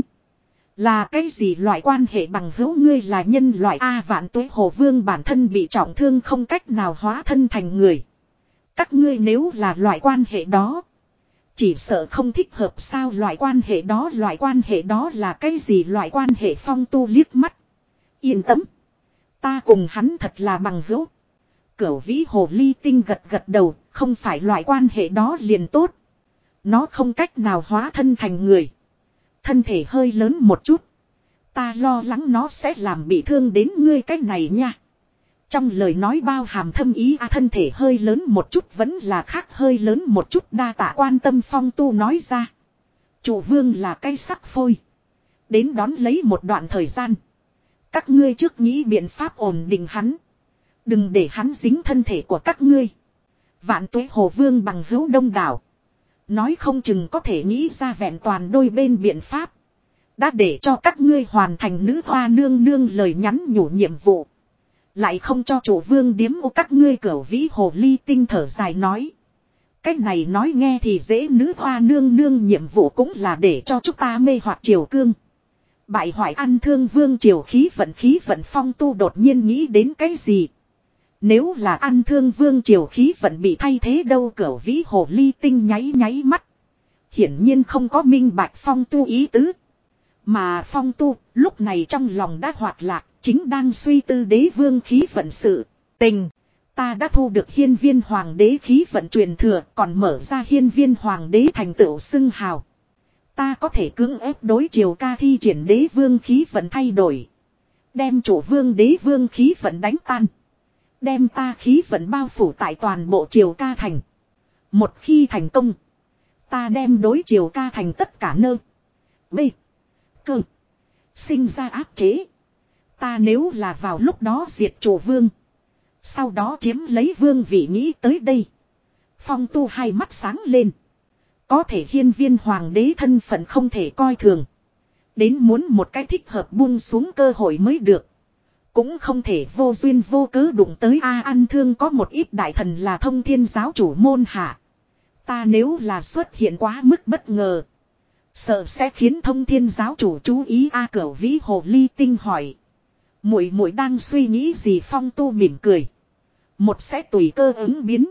Là cái gì loại quan hệ bằng hữu? Ngươi là nhân loại A. Vạn Tuế Hồ Vương bản thân bị trọng thương không cách nào hóa thân thành người. Các ngươi nếu là loại quan hệ đó. Chỉ sợ không thích hợp sao? Loại quan hệ đó, loại quan hệ đó là cái gì loại quan hệ? Phong Tu liếc mắt. Yên tâm. Ta cùng hắn thật là bằng hữu. Cửu Vĩ Hồ Ly Tinh gật gật đầu, không phải loại quan hệ đó liền tốt. Nó không cách nào hóa thân thành người. Thân thể hơi lớn một chút. Ta lo lắng nó sẽ làm bị thương đến ngươi cái này nha. Trong lời nói bao hàm thâm ý à, thân thể hơi lớn một chút vẫn là khác hơi lớn một chút, đa tạ quan tâm. Phong Tu nói ra. Chủ vương là cái sắc phôi. Đến đón lấy một đoạn thời gian. Các ngươi trước nghĩ biện pháp ổn định hắn. Đừng để hắn dính thân thể của các ngươi. Vạn Tuế Hồ Vương bằng hữu đông đảo. Nói không chừng có thể nghĩ ra vẹn toàn đôi bên biện pháp. Đã để cho các ngươi hoàn thành nữ hoa nương nương lời nhắn nhủ nhiệm vụ. Lại không cho chủ vương điếm ô các ngươi. Cửu Vĩ Hồ Ly Tinh thở dài nói. Cách này nói nghe thì dễ, nữ hoa nương nương nhiệm vụ cũng là để cho chúng ta mê hoặc triều cương. Bại hoại ăn thương vương triều khí vận khí vận. Phong Tu đột nhiên nghĩ đến cái gì. Nếu là ăn thương vương triều khí vận bị thay thế đâu? Cửu Vĩ Hồ Ly Tinh nháy nháy mắt. Hiển nhiên không có minh bạch Phong Tu ý tứ. Mà Phong Tu lúc này trong lòng đã hoạt lạc, chính đang suy tư đế vương khí vận sự tình. Ta đã thu được hiên viên hoàng đế khí vận truyền thừa, còn mở ra hiên viên hoàng đế thành tựu xưng hào. Ta có thể cưỡng ép đối triều ca thi triển đế vương khí vận thay đổi. Đem chủ vương đế vương khí vận đánh tan. Đem ta khí vận bao phủ tại toàn bộ triều ca thành. Một khi thành công, ta đem đối triều ca thành tất cả nơ. B. Cơ. Sinh ra áp chế. Ta nếu là vào lúc đó diệt chủ vương. Sau đó chiếm lấy vương vị, nghĩ tới đây. Phong Tu hai mắt sáng lên. Có thể hiên viên hoàng đế thân phận không thể coi thường. Đến muốn một cái thích hợp buông xuống cơ hội mới được. Cũng không thể vô duyên vô cớ đụng tới A An Thương có một ít đại thần là thông thiên giáo chủ môn hạ. Ta nếu là xuất hiện quá mức bất ngờ. Sợ sẽ khiến thông thiên giáo chủ chú ý. A Cửu Vĩ Hồ Ly Tinh hỏi. Muội muội đang suy nghĩ gì? Phong Tu mỉm cười. Một sẽ tùy cơ ứng biến.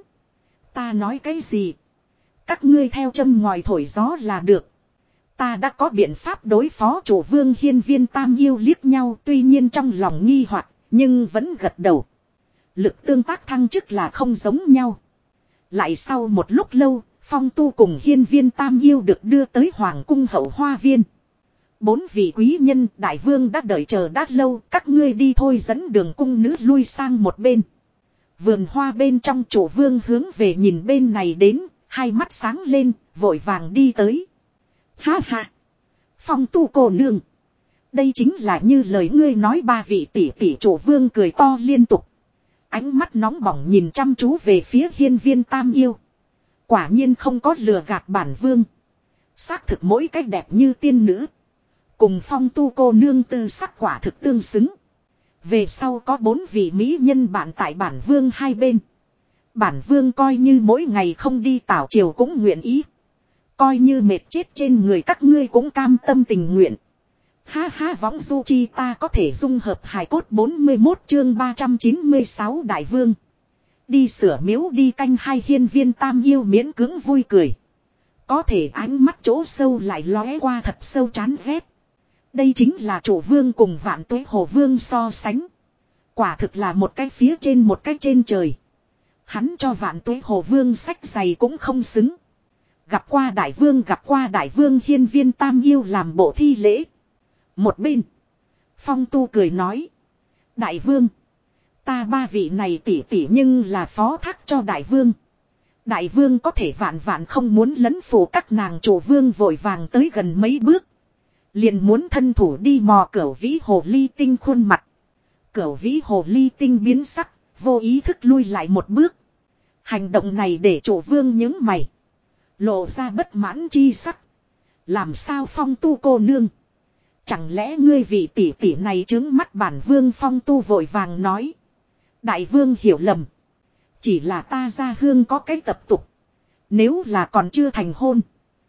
Ta nói cái gì? Các ngươi theo châm ngòi thổi gió là được. Ta đã có biện pháp đối phó chủ vương. Hiên viên Tam Yêu liếc nhau, tuy nhiên trong lòng nghi hoặc, nhưng vẫn gật đầu. Lực tương tác thăng chức là không giống nhau. Lại sau một lúc lâu, Phong Tu cùng hiên viên Tam Yêu được đưa tới hoàng cung hậu hoa viên. Bốn vị quý nhân đại vương đã đợi chờ đã lâu, các ngươi đi thôi, dẫn đường cung nữ lui sang một bên. Vườn hoa bên trong, chủ vương hướng về nhìn bên này đến, hai mắt sáng lên, vội vàng đi tới. Ha ha! Phong Tu cô nương! Đây chính là như lời ngươi nói. Ba vị tỷ tỷ, chủ vương cười to liên tục. Ánh mắt nóng bỏng nhìn chăm chú về phía hiên viên Tam Yêu. Quả nhiên không có lừa gạt bản vương. Xác thực mỗi cách đẹp như tiên nữ. Cùng Phong Tu cô nương tư sắc quả thực tương xứng. Về sau có bốn vị mỹ nhân bạn tại bản vương hai bên. Bản vương coi như mỗi ngày không đi tảo triều cũng nguyện ý. Coi như mệt chết trên người các ngươi cũng cam tâm tình nguyện. Ha ha, võng du chi ta có thể dung hợp hài cốt. Bốn mươi mốt chương ba trăm chín mươi sáu đại vương. Đi sửa miếu đi. Canh hai. Hiên viên Tam Yêu miễn cưỡng vui cười. Có thể ánh mắt chỗ sâu lại lóe qua thật sâu chán ghét. Đây chính là chủ vương cùng Vạn Tuế Hồ Vương so sánh. Quả thực là một cái phía trên một cái trên trời. Hắn cho Vạn Tuế Hồ Vương sách giày cũng không xứng. Gặp qua đại vương, gặp qua đại vương. Hiên viên Tam Yêu làm bộ thi lễ. Một bên, Phong Tu cười nói. Đại vương, ta ba vị này tỷ tỷ nhưng là phó thác cho đại vương. Đại vương có thể vạn vạn không muốn lấn phủ các nàng. Chủ vương vội vàng tới gần mấy bước. Liền muốn thân thủ đi mò Cửu Vĩ Hồ Ly Tinh khuôn mặt. Cửu Vĩ Hồ Ly Tinh biến sắc, vô ý thức lui lại một bước. Hành động này để chủ vương nhướng mày, lộ ra bất mãn chi sắc. Làm sao Phong Tu cô nương? Chẳng lẽ ngươi vị tỷ tỷ này trướng mắt bản vương? Phong Tu vội vàng nói. Đại vương hiểu lầm. Chỉ là ta gia hương có cái tập tục. Nếu là còn chưa thành hôn,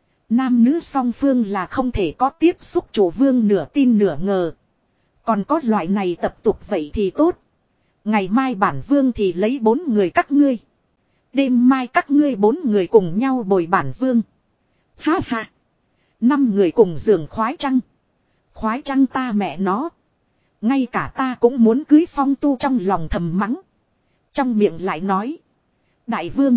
nam nữ song phương là không thể có tiếp xúc. Chủ vương nửa tin nửa ngờ. Còn có loại này tập tục vậy thì tốt. Ngày mai bản vương thì lấy bốn người các ngươi. Đêm mai các ngươi bốn người cùng nhau bồi bản vương. Ha ha. Năm người cùng giường khoái trăng. Khoái trăng ta mẹ nó. Ngay cả ta cũng muốn cưới. Phong Tu trong lòng thầm mắng. Trong miệng lại nói. Đại vương.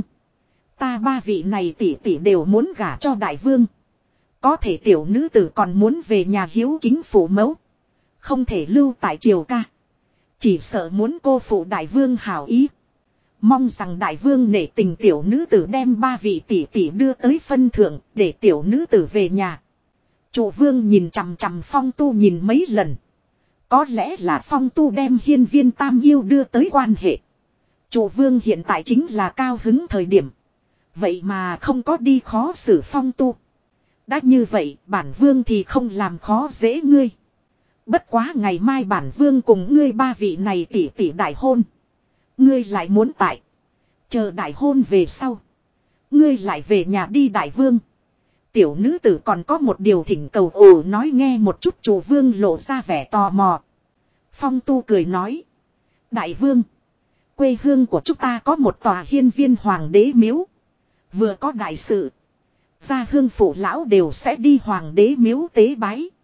Ta ba vị này tỷ tỷ đều muốn gả cho đại vương. Có thể tiểu nữ tử còn muốn về nhà hiếu kính phụ mẫu. Không thể lưu tại triều ca. Chỉ sợ muốn cô phụ đại vương hảo ý. Mong rằng đại vương nể tình tiểu nữ tử đem ba vị tỷ tỷ đưa tới phân thượng. Để tiểu nữ tử về nhà. Chủ vương nhìn chằm chằm Phong Tu nhìn mấy lần. Có lẽ là Phong Tu đem hiên viên Tam Yêu đưa tới quan hệ. Chủ vương hiện tại chính là cao hứng thời điểm. Vậy mà không có đi khó xử Phong Tu. Đã như vậy bản vương thì không làm khó dễ ngươi. Bất quá ngày mai bản vương cùng ngươi ba vị này tỷ tỷ đại hôn. Ngươi lại muốn tại. Chờ đại hôn về sau. Ngươi lại về nhà đi. Đại vương. Tiểu nữ tử còn có một điều thỉnh cầu. Ồ, nói nghe một chút. Chủ vương lộ ra vẻ tò mò. Phong Tu cười nói. Đại vương. Quê hương của chúng ta có một tòa hiên viên hoàng đế miếu. Vừa có đại sự. Gia hương phụ lão đều sẽ đi hoàng đế miếu tế bái.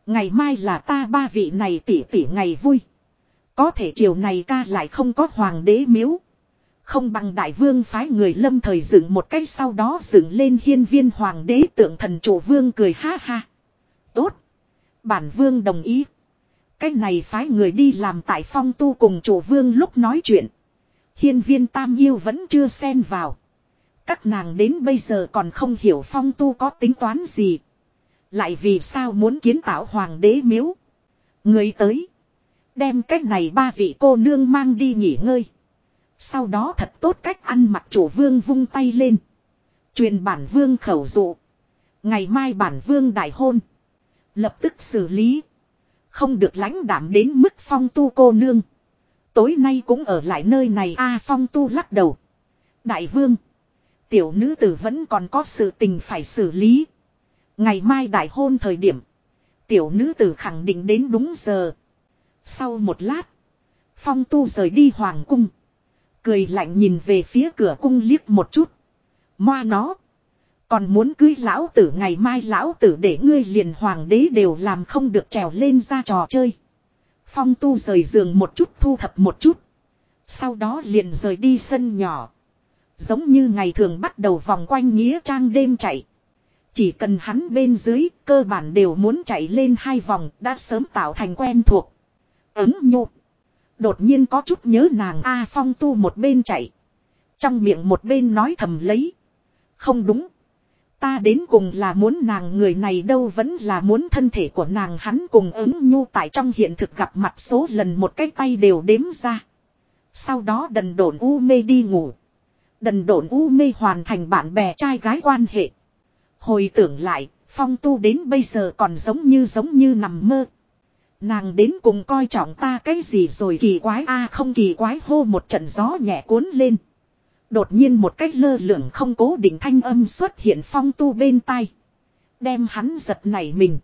Ngày mai là ta ba vị này tỷ tỷ ngày vui. Có thể chiều này ca lại không có hoàng đế miếu. Không bằng đại vương phái người lâm thời dựng một cách sau đó dựng lên hiên viên hoàng đế tượng thần chủ vương cười ha ha. Tốt. Bản vương đồng ý. Cách này phái người đi làm tại Phong Tu cùng chủ vương lúc nói chuyện. Hiên viên tam yêu vẫn chưa xen vào. Các nàng đến bây giờ còn không hiểu Phong Tu có tính toán gì. Lại vì sao muốn kiến tạo hoàng đế miếu. Người tới. Đem cách này ba vị cô nương mang đi nghỉ ngơi. Sau đó thật tốt cách ăn mặc chủ vương vung tay lên. Truyền bản vương khẩu dụ. Ngày mai bản vương đại hôn. Lập tức xử lý. Không được lãnh đảm đến mức Phong Tu cô nương. Tối nay cũng ở lại nơi này a. Phong Tu lắc đầu. Đại vương. Tiểu nữ tử vẫn còn có sự tình phải xử lý. Ngày mai đại hôn thời điểm. Tiểu nữ tử khẳng định đến đúng giờ. Sau một lát. Phong Tu rời đi hoàng cung. Cười lạnh nhìn về phía cửa cung liếc một chút. Moa nó. Còn muốn cưới lão tử ngày mai lão tử để ngươi liền hoàng đế đều làm không được trèo lên ra trò chơi. Phong Tu rời giường một chút thu thập một chút. Sau đó liền rời đi sân nhỏ. Giống như ngày thường bắt đầu vòng quanh nghĩa trang đêm chạy. Chỉ cần hắn bên dưới cơ bản đều muốn chạy lên hai vòng đã sớm tạo thành quen thuộc. Ứng Nhu. Đột nhiên có chút nhớ nàng a. Phong Tu một bên chạy. Trong miệng một bên nói thầm lấy. Không đúng. Ta đến cùng là muốn nàng người này đâu vẫn là muốn thân thể của nàng hắn cùng Ứng Nhu tại trong hiện thực gặp mặt số lần một cái tay đều đếm ra. Sau đó đần độn u mê đi ngủ. Đần độn u mê hoàn thành bạn bè trai gái quan hệ. Hồi tưởng lại, Phong Tu đến bây giờ còn giống như giống như nằm mơ. Nàng đến cùng coi trọng ta cái gì rồi kỳ quái a. Không kỳ quái hô một trận gió nhẹ cuốn lên. Đột nhiên một cách lơ lửng không cố định thanh âm xuất hiện Phong Tu bên tai. Đem hắn giật nảy mình.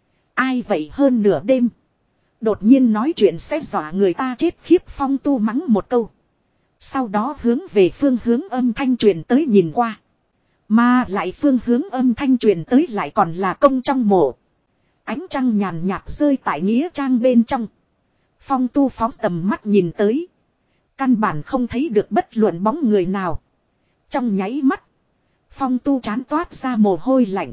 Ai vậy hơn nửa đêm. Đột nhiên nói chuyện sẽ dọa người ta chết khiếp. Phong Tu mắng một câu. Sau đó hướng về phương hướng âm thanh truyền tới nhìn qua. Mà lại phương hướng âm thanh truyền tới lại còn là công trong mộ. Ánh trăng nhàn nhạt rơi tại nghĩa trang bên trong. Phong Tu phóng tầm mắt nhìn tới. Căn bản không thấy được bất luận bóng người nào. Trong nháy mắt. Phong Tu chán toát ra mồ hôi lạnh.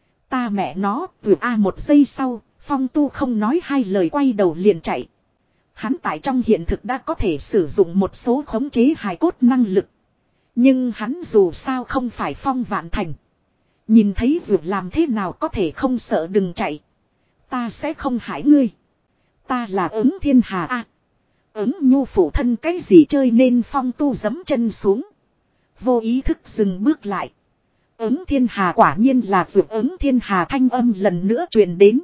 Ta mẹ nó vừa a một giây sau. Phong Tu không nói hai lời quay đầu liền chạy. Hắn tại trong hiện thực đã có thể sử dụng một số khống chế hài cốt năng lực. Nhưng hắn dù sao không phải Phong Vạn Thành. Nhìn thấy ruột làm thế nào có thể không sợ đừng chạy. Ta sẽ không hại ngươi. Ta là Ứng Thiên Hà a. Ứng Nhu phụ thân cái gì chơi nên Phong Tu giẫm chân xuống. Vô ý thức dừng bước lại. Ứng Thiên Hà quả nhiên là ruột. Ứng Thiên Hà thanh âm lần nữa truyền đến.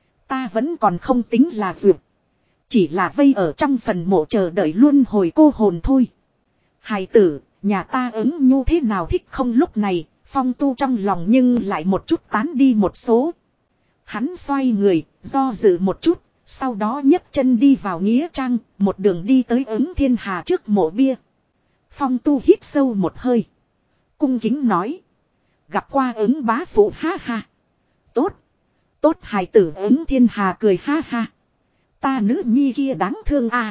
Ta vẫn còn không tính là ruột. Chỉ là vây ở trong phần mộ chờ đợi luôn hồi cô hồn thôi. Hài tử, nhà ta Ứng Nhu thế nào thích không lúc này. Phong Tu trong lòng nhưng lại một chút tán đi một số. Hắn xoay người, do dự một chút. Sau đó nhấc chân đi vào nghĩa trang, một đường đi tới Ứng Thiên Hà trước mộ bia. Phong Tu hít sâu một hơi. Cung kính nói. Gặp qua Ứng bá phụ ha ha. Tốt. Tốt hài tử. Ứng Thiên Hà cười ha ha. Ta nữ nhi kia đáng thương a.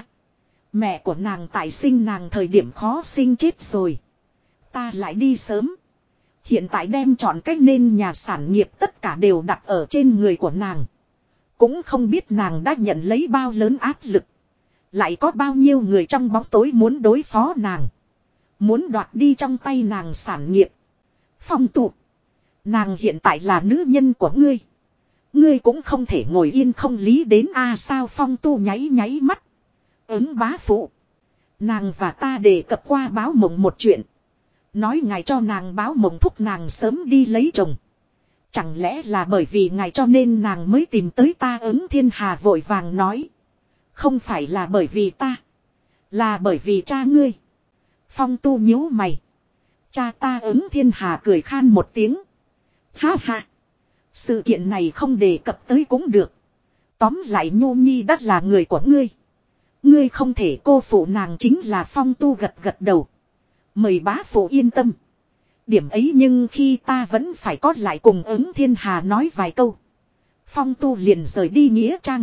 Mẹ của nàng tại sinh nàng thời điểm khó sinh chết rồi. Ta lại đi sớm. Hiện tại đem chọn cách nên nhà sản nghiệp tất cả đều đặt ở trên người của nàng. Cũng không biết nàng đã nhận lấy bao lớn áp lực. Lại có bao nhiêu người trong bóng tối muốn đối phó nàng. Muốn đoạt đi trong tay nàng sản nghiệp. Phong Tu. Nàng hiện tại là nữ nhân của ngươi. Ngươi cũng không thể ngồi yên không lý đến a à, sao Phong Tu nháy nháy mắt. Ứng bá phụ. Nàng và ta đề cập qua báo mộng một chuyện. Nói ngài cho nàng báo mộng thúc nàng sớm đi lấy chồng. Chẳng lẽ là bởi vì ngài cho nên nàng mới tìm tới ta. Ứng Thiên Hà vội vàng nói. Không phải là bởi vì ta. Là bởi vì cha ngươi. Phong Tu nhíu mày. Cha ta. Ứng Thiên Hà cười khan một tiếng. Ha ha. Sự kiện này không đề cập tới cũng được. Tóm lại Nhu Nhi đắt là người của ngươi. Ngươi không thể cô phụ nàng chính là Phong Tu gật gật đầu. Mời bá phụ yên tâm. Điểm ấy nhưng khi ta vẫn phải có lại cùng Ứng Thiên Hà nói vài câu. Phong Tu liền rời đi nghĩa trang.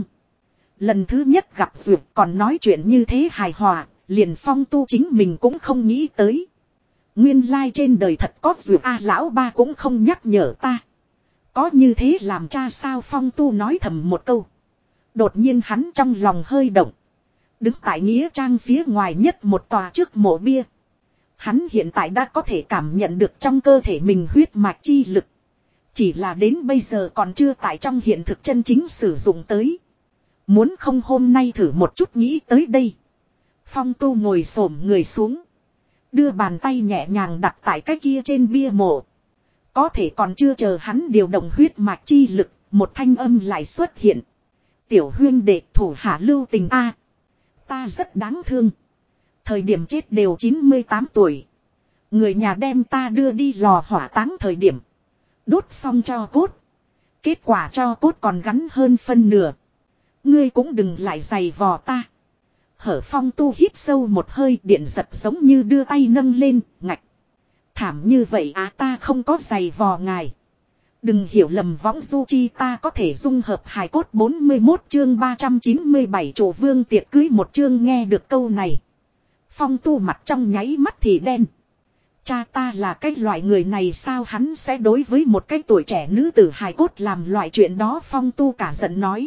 Lần thứ nhất gặp Duyệt còn nói chuyện như thế hài hòa, liền Phong Tu chính mình cũng không nghĩ tới. Nguyên lai trên đời thật có Duyệt a, lão ba cũng không nhắc nhở ta. Có như thế làm cha sao? Phong Tu nói thầm một câu. Đột nhiên hắn trong lòng hơi động. Đứng tại nghĩa trang phía ngoài nhất một tòa trước mộ bia. Hắn hiện tại đã có thể cảm nhận được trong cơ thể mình huyết mạch chi lực. Chỉ là đến bây giờ còn chưa tại trong hiện thực chân chính sử dụng tới. Muốn không hôm nay thử một chút, nghĩ tới đây. Phong Tu ngồi xổm người xuống. Đưa bàn tay nhẹ nhàng đặt tại cái kia trên bia mộ. Có thể còn chưa chờ hắn điều động huyết mạch chi lực, một thanh âm lại xuất hiện. Tiểu huyên đệ, thủ hạ lưu tình a. Ta rất đáng thương. Thời điểm chết đều chín mươi tám tuổi. Người nhà đem ta đưa đi lò hỏa táng thời điểm. Đốt xong cho cốt. Kết quả cho cốt còn gắn hơn phân nửa. Ngươi cũng đừng lại giày vò ta. Hở Phong Tu hít sâu một hơi, điện giật giống như đưa tay nâng lên, ngạch. Thảm như vậy á, ta không có giày vò ngài. Đừng hiểu lầm võng du chi, ta có thể dung hợp hài cốt. Bốn mươi mốt chương ba trăm chín mươi bảy Chủ Vương tiệc cưới một chương. Nghe được câu này, Phong Tu mặt trong nháy mắt thì đen. Cha ta là cái loại người này sao, hắn sẽ đối với một cái tuổi trẻ nữ tử hài cốt làm loại chuyện đó? Phong Tu cả giận nói.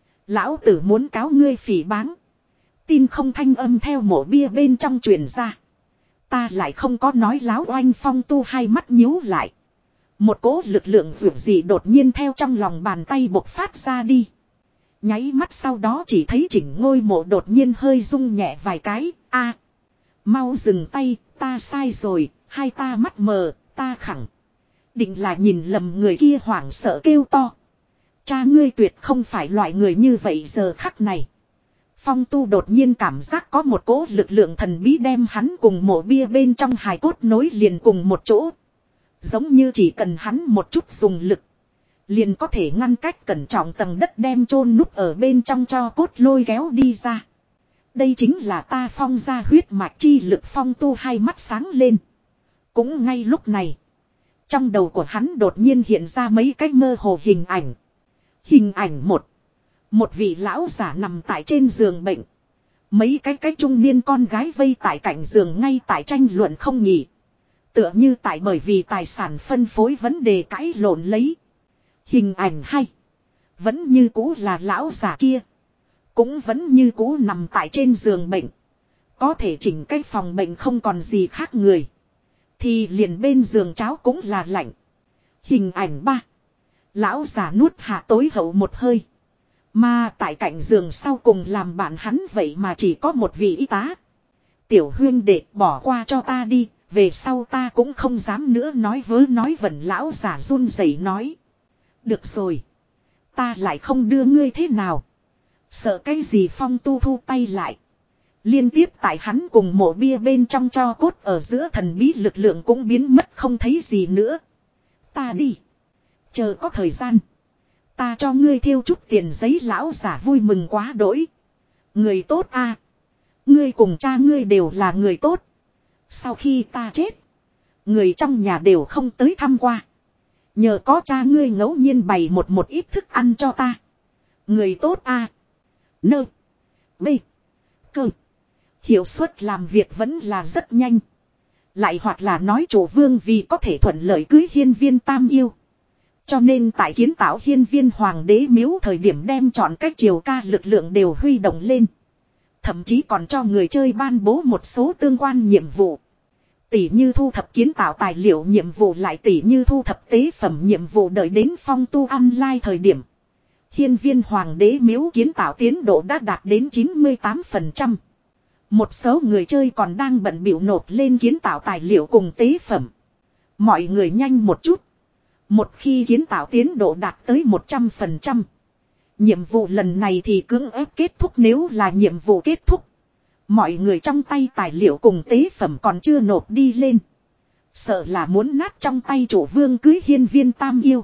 Lão tử muốn cáo ngươi phỉ báng. Tin không? Thanh âm theo mộ bia bên trong truyền ra. Ta lại không có nói láo oanh. Phong Tu hai mắt nhíu lại. Một cỗ lực lượng dường gì đột nhiên theo trong lòng bàn tay bộc phát ra đi. Nháy mắt sau đó chỉ thấy chỉnh ngôi mộ đột nhiên hơi rung nhẹ vài cái. A, mau dừng tay, ta sai rồi, hai ta mắt mờ, ta khẳng định là nhìn lầm người kia, hoảng sợ kêu to. Cha ngươi tuyệt không phải loại người như vậy. Giờ khắc này, Phong Tu đột nhiên cảm giác có một cỗ lực lượng thần bí đem hắn cùng mộ bia bên trong hài cốt nối liền cùng một chỗ. Giống như chỉ cần hắn một chút dùng lực, liền có thể ngăn cách cẩn trọng tầng đất đem chôn núp ở bên trong cho cốt lôi kéo đi ra. Đây chính là ta Phong ra huyết mạch chi lực. Phong Tu hai mắt sáng lên. Cũng ngay lúc này, trong đầu của hắn đột nhiên hiện ra mấy cái mơ hồ hình ảnh. Hình ảnh một. Một vị lão giả nằm tại trên giường bệnh. Mấy cái cái trung niên con gái vây tại cạnh giường ngay tại tranh luận không nghỉ. Tựa như tại bởi vì tài sản phân phối vấn đề cãi lộn lấy. Hình ảnh hai. Vẫn như cũ là lão giả kia. Cũng vẫn như cũ nằm tại trên giường bệnh. Có thể chỉnh cái phòng bệnh không còn gì khác người. Thì liền bên giường cháo cũng là lạnh. Hình ảnh ba. Lão giả nuốt hạ tối hậu một hơi. Mà tại cạnh giường sau cùng làm bạn hắn vậy mà chỉ có một vị y tá. Tiểu huyên đệ, bỏ qua cho ta đi. Về sau ta cũng không dám nữa nói vớ nói vẩn. Lão giả run rẩy nói. Được rồi, ta lại không đưa ngươi thế nào. Sợ cái gì? Phong Tu thu tay lại. Liên tiếp tại hắn cùng mộ bia bên trong cho cốt ở giữa thần bí lực lượng cũng biến mất không thấy gì nữa. Ta đi. Chờ có thời gian, ta cho ngươi thiêu chút tiền giấy. Lão giả vui mừng quá đỗi. Người tốt a, ngươi cùng cha ngươi đều là người tốt. Sau khi ta chết, người trong nhà đều không tới thăm qua. Nhờ có cha ngươi ngẫu nhiên bày một một ít thức ăn cho ta. Người tốt a. Nơ. Bê. Cơ. Hiệu suất làm việc vẫn là rất nhanh. Lại hoặc là nói Chủ Vương vì có thể thuận lợi cưới hiên viên tam yêu, cho nên tại kiến tạo hiên viên hoàng đế miếu thời điểm đem chọn cách triều ca lực lượng đều huy động lên. Thậm chí còn cho người chơi ban bố một số tương quan nhiệm vụ. Tỷ như thu thập kiến tạo tài liệu nhiệm vụ, lại tỷ như thu thập tế phẩm nhiệm vụ. Đợi đến Phong Tu online thời điểm, hiên viên hoàng đế miếu kiến tạo tiến độ đã đạt đến chín mươi tám phần trăm. Một số người chơi còn đang bận bịu nộp lên kiến tạo tài liệu cùng tế phẩm. Mọi người nhanh một chút. Một khi kiến tạo tiến độ đạt tới một trăm phần trăm, nhiệm vụ lần này thì cưỡng ép kết thúc. Nếu là nhiệm vụ kết thúc, mọi người trong tay tài liệu cùng tế phẩm còn chưa nộp đi lên, sợ là muốn nát trong tay Chủ Vương cưới hiên viên tam yêu.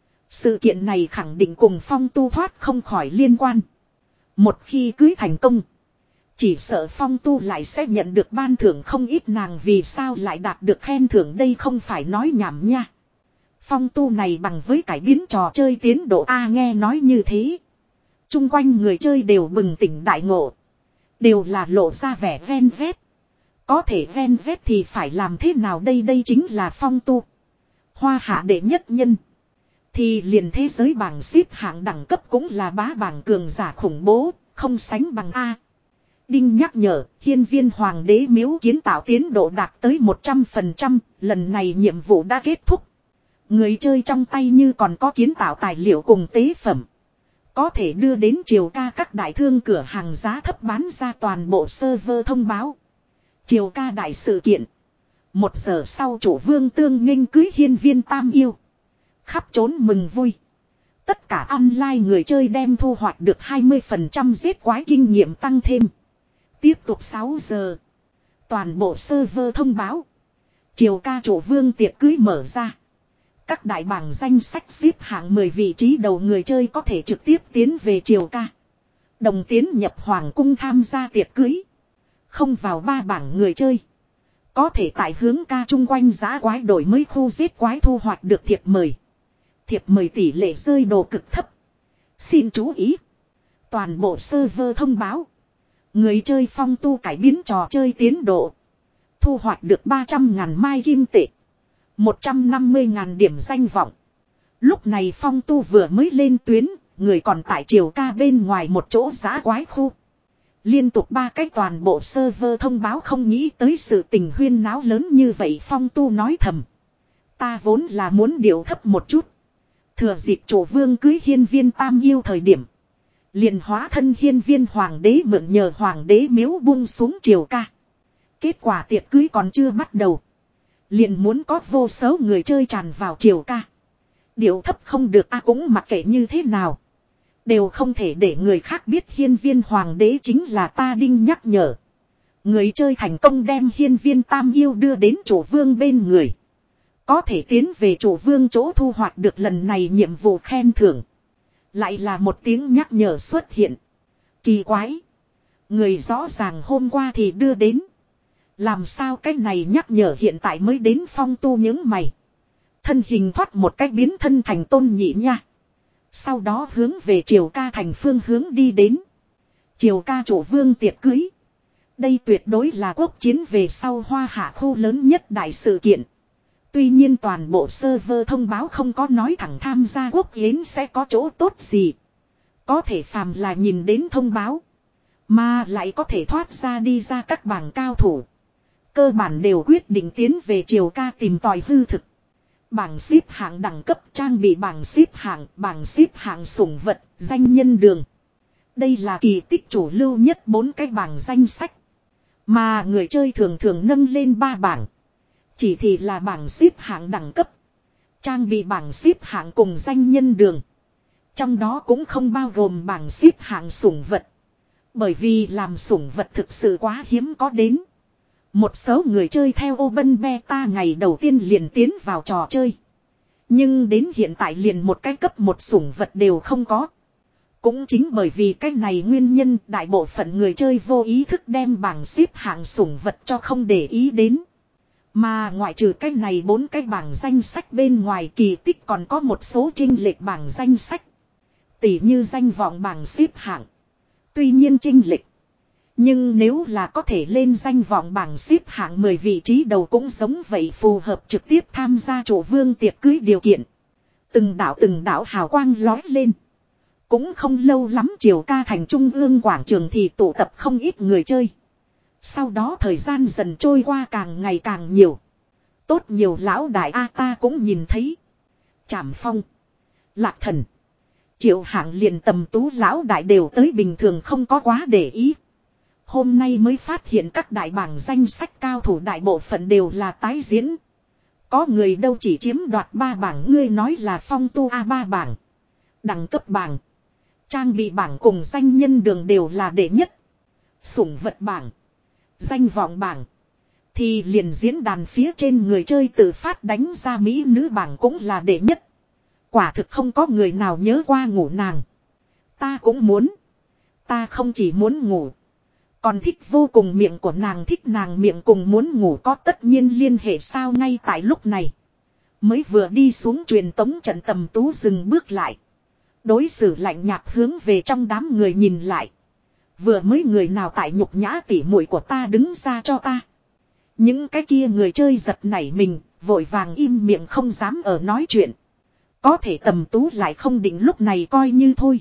Sự kiện này khẳng định cùng Phong Tu thoát không khỏi liên quan. Một khi cưới thành công, chỉ sợ Phong Tu lại sẽ nhận được ban thưởng không ít. Nàng vì sao lại đạt được khen thưởng đây? Không phải nói nhảm nha. Phong tu này bằng với cải biến trò chơi tiến độ A nghe nói như thế. Chung quanh người chơi đều bừng tỉnh đại ngộ. Đều là lộ ra vẻ ven vét. Có thể ven vét thì phải làm thế nào đây, đây chính là phong tu. Hoa hạ đệ nhất nhân. Thì liền thế giới bảng xếp hạng đẳng cấp cũng là bá bảng cường giả khủng bố, không sánh bằng A. Đinh nhắc nhở, hiên viên hoàng đế miếu kiến tạo tiến độ đạt tới một trăm phần trăm, lần này nhiệm vụ đã kết thúc. Người chơi trong tay như còn có kiến tạo tài liệu cùng tế phẩm. Có thể đưa đến Triều Ca các đại thương cửa hàng giá thấp bán ra toàn bộ server thông báo. Triều Ca đại sự kiện. Một giờ sau chủ vương tương nghênh cưới hiên viên tam yêu. Khắp trốn mừng vui. Tất cả online người chơi đem thu hoạch được hai mươi phần trăm giết quái kinh nghiệm tăng thêm. Tiếp tục sáu giờ. Toàn bộ server thông báo. Triều Ca chủ vương tiệc cưới mở ra. Các đại bảng danh sách xếp hạng mười vị trí đầu người chơi có thể trực tiếp tiến về Triều Ca. Đồng tiến nhập hoàng cung tham gia tiệc cưới. Không vào ba bảng người chơi. Có thể tại hướng ca chung quanh giá quái đổi mới khu giết quái thu hoạch được thiệp mời. Thiệp mời tỷ lệ rơi đồ cực thấp. Xin chú ý. Toàn bộ server thông báo. Người chơi phong tu cải biến trò chơi tiến độ. Thu hoạch được ba trăm ngàn mai kim tệ. một trăm năm mươi ngàn điểm danh vọng. Lúc này phong tu vừa mới lên tuyến. Người còn tại Triều Ca bên ngoài một chỗ giá quái khu. Liên tục ba cái toàn bộ server thông báo, không nghĩ tới sự tình huyên náo lớn như vậy. Phong tu nói thầm. Ta vốn là muốn điệu thấp một chút. Thừa dịp chủ vương cưới hiên viên tam yêu thời điểm. Liền hóa thân hiên viên hoàng đế mượn nhờ hoàng đế miếu buông xuống Triều Ca. Kết quả tiệc cưới còn chưa bắt đầu. Liền muốn có vô số người chơi tràn vào Triều Ca. Điệu thấp không được a, cũng mặc kệ như thế nào. Đều không thể để người khác biết hiên viên hoàng đế chính là ta. Đinh nhắc nhở. Người chơi thành công đem hiên viên tam yêu đưa đến chủ vương bên người. Có thể tiến về chủ vương chỗ thu hoạch được lần này nhiệm vụ khen thưởng. Lại là một tiếng nhắc nhở xuất hiện. Kỳ quái. Người rõ ràng hôm qua thì đưa đến. Làm sao cái này nhắc nhở hiện tại mới đến? Phong tu những mày. Thân hình thoát một cách biến thân thành Tôn Nhị nha. Sau đó hướng về Triều Ca thành phương hướng đi đến. Triều Ca chủ vương tiệc cưới. Đây tuyệt đối là quốc chiến về sau hoa hạ khu lớn nhất đại sự kiện. Tuy nhiên toàn bộ server thông báo không có nói thẳng tham gia quốc yến sẽ có chỗ tốt gì. Có thể phàm là nhìn đến thông báo. Mà lại có thể thoát ra đi ra các bảng cao thủ. Cơ bản đều quyết định tiến về Triều Ca tìm tòi hư thực. Bảng xếp hạng đẳng cấp, trang bị bảng xếp hạng, bảng xếp hạng sủng vật, danh nhân đường. Đây là kỳ tích chủ lưu nhất bốn cái bảng danh sách. Mà người chơi thường thường nâng lên ba bảng. Chỉ thì là bảng xếp hạng đẳng cấp, trang bị bảng xếp hạng cùng danh nhân đường. Trong đó cũng không bao gồm bảng xếp hạng sủng vật. Bởi vì làm sủng vật thực sự quá hiếm có đến. Một số người chơi theo Open Beta ngày đầu tiên liền tiến vào trò chơi. Nhưng đến hiện tại liền một cái cấp một sủng vật đều không có. Cũng chính bởi vì cái này nguyên nhân, đại bộ phận người chơi vô ý thức đem bảng xếp hạng sủng vật cho không để ý đến. Mà ngoại trừ cái này bốn cái bảng danh sách bên ngoài, kỳ tích còn có một số chênh lệch bảng danh sách. Tỉ như danh vọng bảng xếp hạng. Tuy nhiên chênh lệch. Nhưng nếu là có thể lên danh vọng bảng xếp hạng mười vị trí đầu cũng giống vậy, phù hợp trực tiếp tham gia chủ vương tiệc cưới điều kiện. Từng đảo từng đảo hào quang lói lên. Cũng không lâu lắm Triều Ca thành trung ương quảng trường thì tụ tập không ít người chơi. Sau đó thời gian dần trôi qua càng ngày càng nhiều. Tốt nhiều lão đại A ta cũng nhìn thấy. Trảm Phong, Lạc Thần, Triệu Hạng liền tầm tú lão đại đều tới, bình thường không có quá để ý. Hôm nay mới phát hiện các đại bảng danh sách cao thủ đại bộ phận đều là tái diễn. Có người đâu chỉ chiếm đoạt ba bảng, ngươi nói là phong tu A ba bảng. Đẳng cấp bảng, trang bị bảng cùng danh nhân đường đều là đệ nhất. Sủng vật bảng, danh vọng bảng thì liền diễn đàn phía trên người chơi tự phát đánh ra mỹ nữ bảng cũng là đệ nhất. Quả thực không có người nào nhớ qua ngủ nàng. Ta cũng muốn. Ta không chỉ muốn ngủ, còn thích vô cùng miệng của nàng, thích nàng miệng cùng muốn ngủ có tất nhiên liên hệ sao. Ngay tại lúc này, Mới vừa đi xuống truyền tống trận Tầm Tú dừng bước lại. Đối xử lạnh nhạt hướng về trong đám người nhìn lại. Vừa mới người nào tại nhục nhã tỉ muội của ta đứng ra cho ta. Những cái kia người chơi giật nảy mình, vội vàng im miệng không dám ở nói chuyện. Có thể Tầm Tú lại không định lúc này coi như thôi.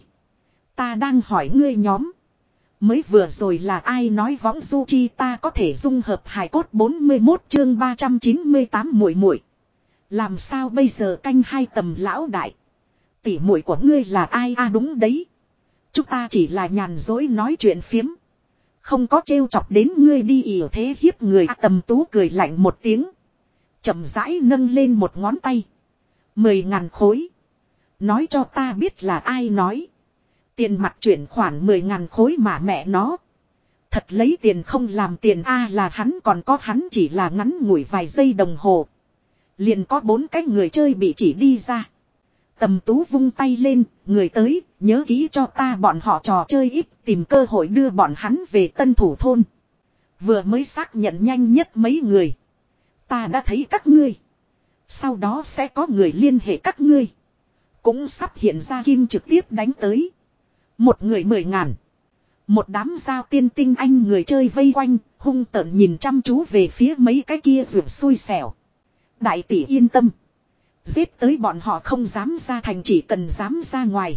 Ta đang hỏi ngươi nhóm. Mới vừa rồi là ai nói võng du chi ta có thể dung hợp hài cốt bốn mươi mốt chương ba trăm chín mươi tám muội muội. Làm sao bây giờ canh hai Tầm lão đại. Tỷ muội của ngươi là ai a à, đúng đấy. Chúng ta chỉ là nhàn dối nói chuyện phiếm. Không có trêu chọc đến ngươi đi ỉa thế hiếp người à, Tầm Tú cười lạnh một tiếng. Chậm rãi nâng lên một ngón tay. Mười ngàn khối. Nói cho ta biết là ai nói. Tiền mặt chuyển khoản mười ngàn khối mà mẹ nó. Thật lấy tiền không làm tiền a à, là hắn còn có hắn chỉ là ngắn ngủi vài giây đồng hồ. Liền có bốn cái người chơi bị chỉ đi ra. Tầm Tú vung tay lên, người tới, nhớ kỹ cho ta bọn họ trò chơi ít, tìm cơ hội đưa bọn hắn về Tân Thủ Thôn. Vừa mới xác nhận nhanh nhất mấy người. Ta đã thấy các ngươi. Sau đó sẽ có người liên hệ các ngươi. Cũng sắp hiện ra kim trực tiếp đánh tới. Một người mười ngàn. Một đám giao tiên tinh anh người chơi vây quanh, hung tợn nhìn chăm chú về phía mấy cái kia ruột xui xẻo. Đại tỷ yên tâm. Giết tới bọn họ không dám ra thành chỉ cần dám ra ngoài.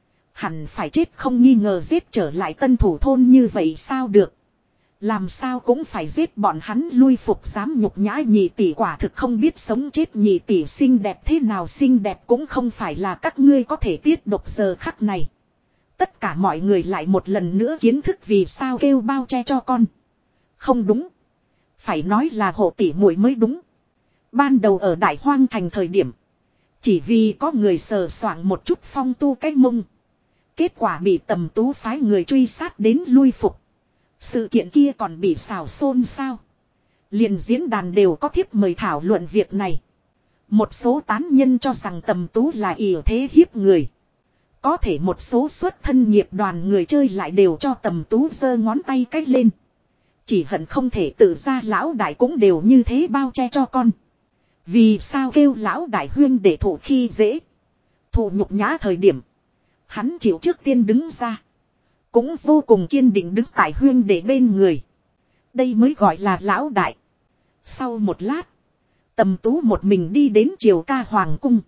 Hẳn phải chết không nghi ngờ giết trở lại Tân Thủ Thôn như vậy sao được. Làm sao cũng phải giết bọn hắn lui phục dám nhục nhã nhị tỷ quả thực không biết sống chết nhị tỷ xinh đẹp thế nào xinh đẹp cũng không phải là các ngươi có thể tiết độc giờ khắc này. Tất cả mọi người lại một lần nữa kiến thức vì sao kêu bao che cho con. Không đúng. Phải nói là hộ tỷ muội mới đúng. Ban đầu ở Đại Hoang Thành thời điểm. Chỉ vì có người sờ soạng một chút Phong Tu cái mông. Kết quả bị Tầm Tú phái người truy sát đến lui phục. Sự kiện kia còn bị xào xôn xao. Liền diễn đàn đều có thiếp mời thảo luận việc này. Một số tán nhân cho rằng Tầm Tú là ỷ thế hiếp người. Có thể một số xuất thân nghiệp đoàn người chơi lại đều cho Tầm Tú giơ ngón tay cách lên. Chỉ hận không thể tự ra lão đại cũng đều như thế bao che cho con. Vì sao kêu lão đại huyên để thụ khi dễ. Thụ nhục nhã thời điểm. Hắn chịu trước tiên đứng ra. Cũng vô cùng kiên định đứng tại huyên để bên người. Đây mới gọi là lão đại. Sau một lát. Tầm Tú một mình đi đến triều ca hoàng cung.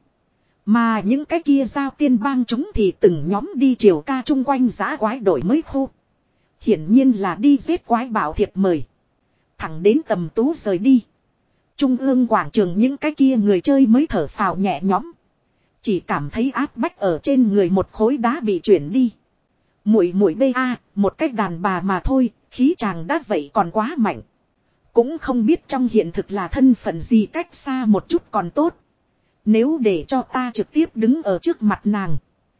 Mà những cái kia giao tiên bang chúng thì từng nhóm đi triều ca chung quanh giã quái đổi mới khu. Hiển nhiên là đi giết quái bảo thiệp mời. Thẳng đến Tầm Tú rời đi. Trung ương quảng trường những cái kia người chơi mới thở phào nhẹ nhõm. Chỉ cảm thấy áp bách ở trên người một khối đá bị chuyển đi. Muội muội bê a, một cách đàn bà mà thôi, khí chàng đã vậy còn quá mạnh. Cũng không biết trong hiện thực là thân phận gì cách xa một chút còn tốt. Nếu để cho ta trực tiếp đứng ở trước mặt nàng.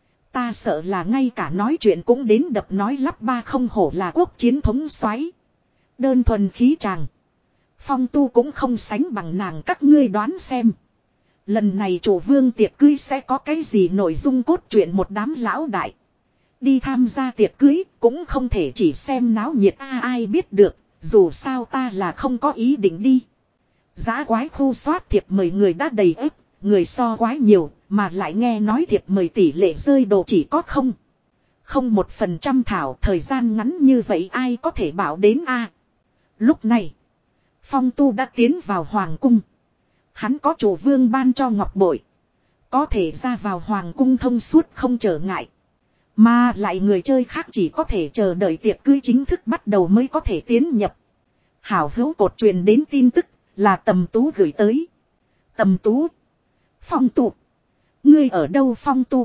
Ta sợ là ngay cả nói chuyện cũng đến đập nói lắp ba không hổ là quốc chiến thống soái. Đơn thuần khí chàng. Phong Tu cũng không sánh bằng nàng các ngươi đoán xem. Lần này chủ vương tiệc cưới sẽ có cái gì nội dung cốt truyện một đám lão đại. Đi tham gia tiệc cưới cũng không thể chỉ xem náo nhiệt a ai biết được. Dù sao ta là không có ý định đi. Giá quái khu soát thiệp mời người đã đầy ếp. Người so quái nhiều mà lại nghe nói thiệp mời tỷ lệ rơi đồ chỉ có không. Không một phần trăm thảo thời gian ngắn như vậy ai có thể bảo đến a. Lúc này. Phong Tu đã tiến vào hoàng cung. Hắn có chủ vương ban cho ngọc bội. Có thể ra vào hoàng cung thông suốt không trở ngại. Mà lại người chơi khác chỉ có thể chờ đợi tiệc cưới chính thức bắt đầu mới có thể tiến nhập. Hảo hữu cột truyền đến tin tức là Tầm Tú gửi tới. Tầm Tú. Phong Tu. Ngươi ở đâu Phong Tu?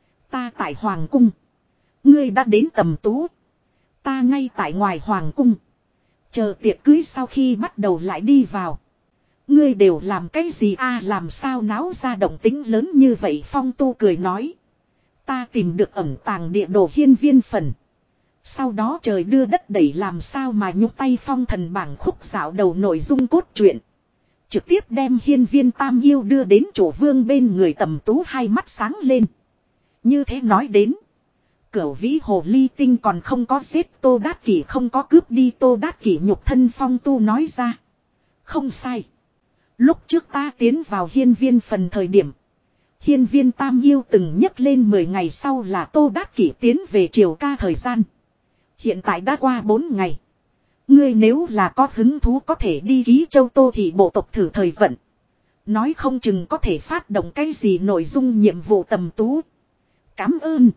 Ta tại hoàng cung. Ngươi đã đến Tầm Tú. Ta ngay tại ngoài hoàng cung. Chờ tiệc cưới sau khi bắt đầu lại đi vào. Ngươi đều làm cái gì a à, làm sao náo ra động tính lớn như vậy Phong Tu cười nói. Ta tìm được ẩn tàng địa đồ hiên viên phần. Sau đó trời đưa đất đẩy làm sao mà nhúc tay phong thần bảng khúc dạo đầu nội dung cốt truyện. Trực tiếp đem hiên viên tam yêu đưa đến chủ vương bên người Tầm Tú hai mắt sáng lên. Như thế nói đến. Cửu vĩ hồ ly tinh còn không có giết Tô Đát Kỷ không có cướp đi Tô Đát Kỷ nhục thân Phong Tu nói ra. Không sai. Lúc trước ta tiến vào hiên viên phần thời điểm. Hiên viên tam yêu từng nhắc lên mười ngày sau là Tô Đát Kỷ tiến về triều ca thời gian. Hiện tại đã qua bốn ngày. Ngươi nếu là có hứng thú có thể đi ký châu Tô thị bộ tộc thử thời vận. Nói không chừng có thể phát động cái gì nội dung nhiệm vụ tầm tú. Cảm ơn.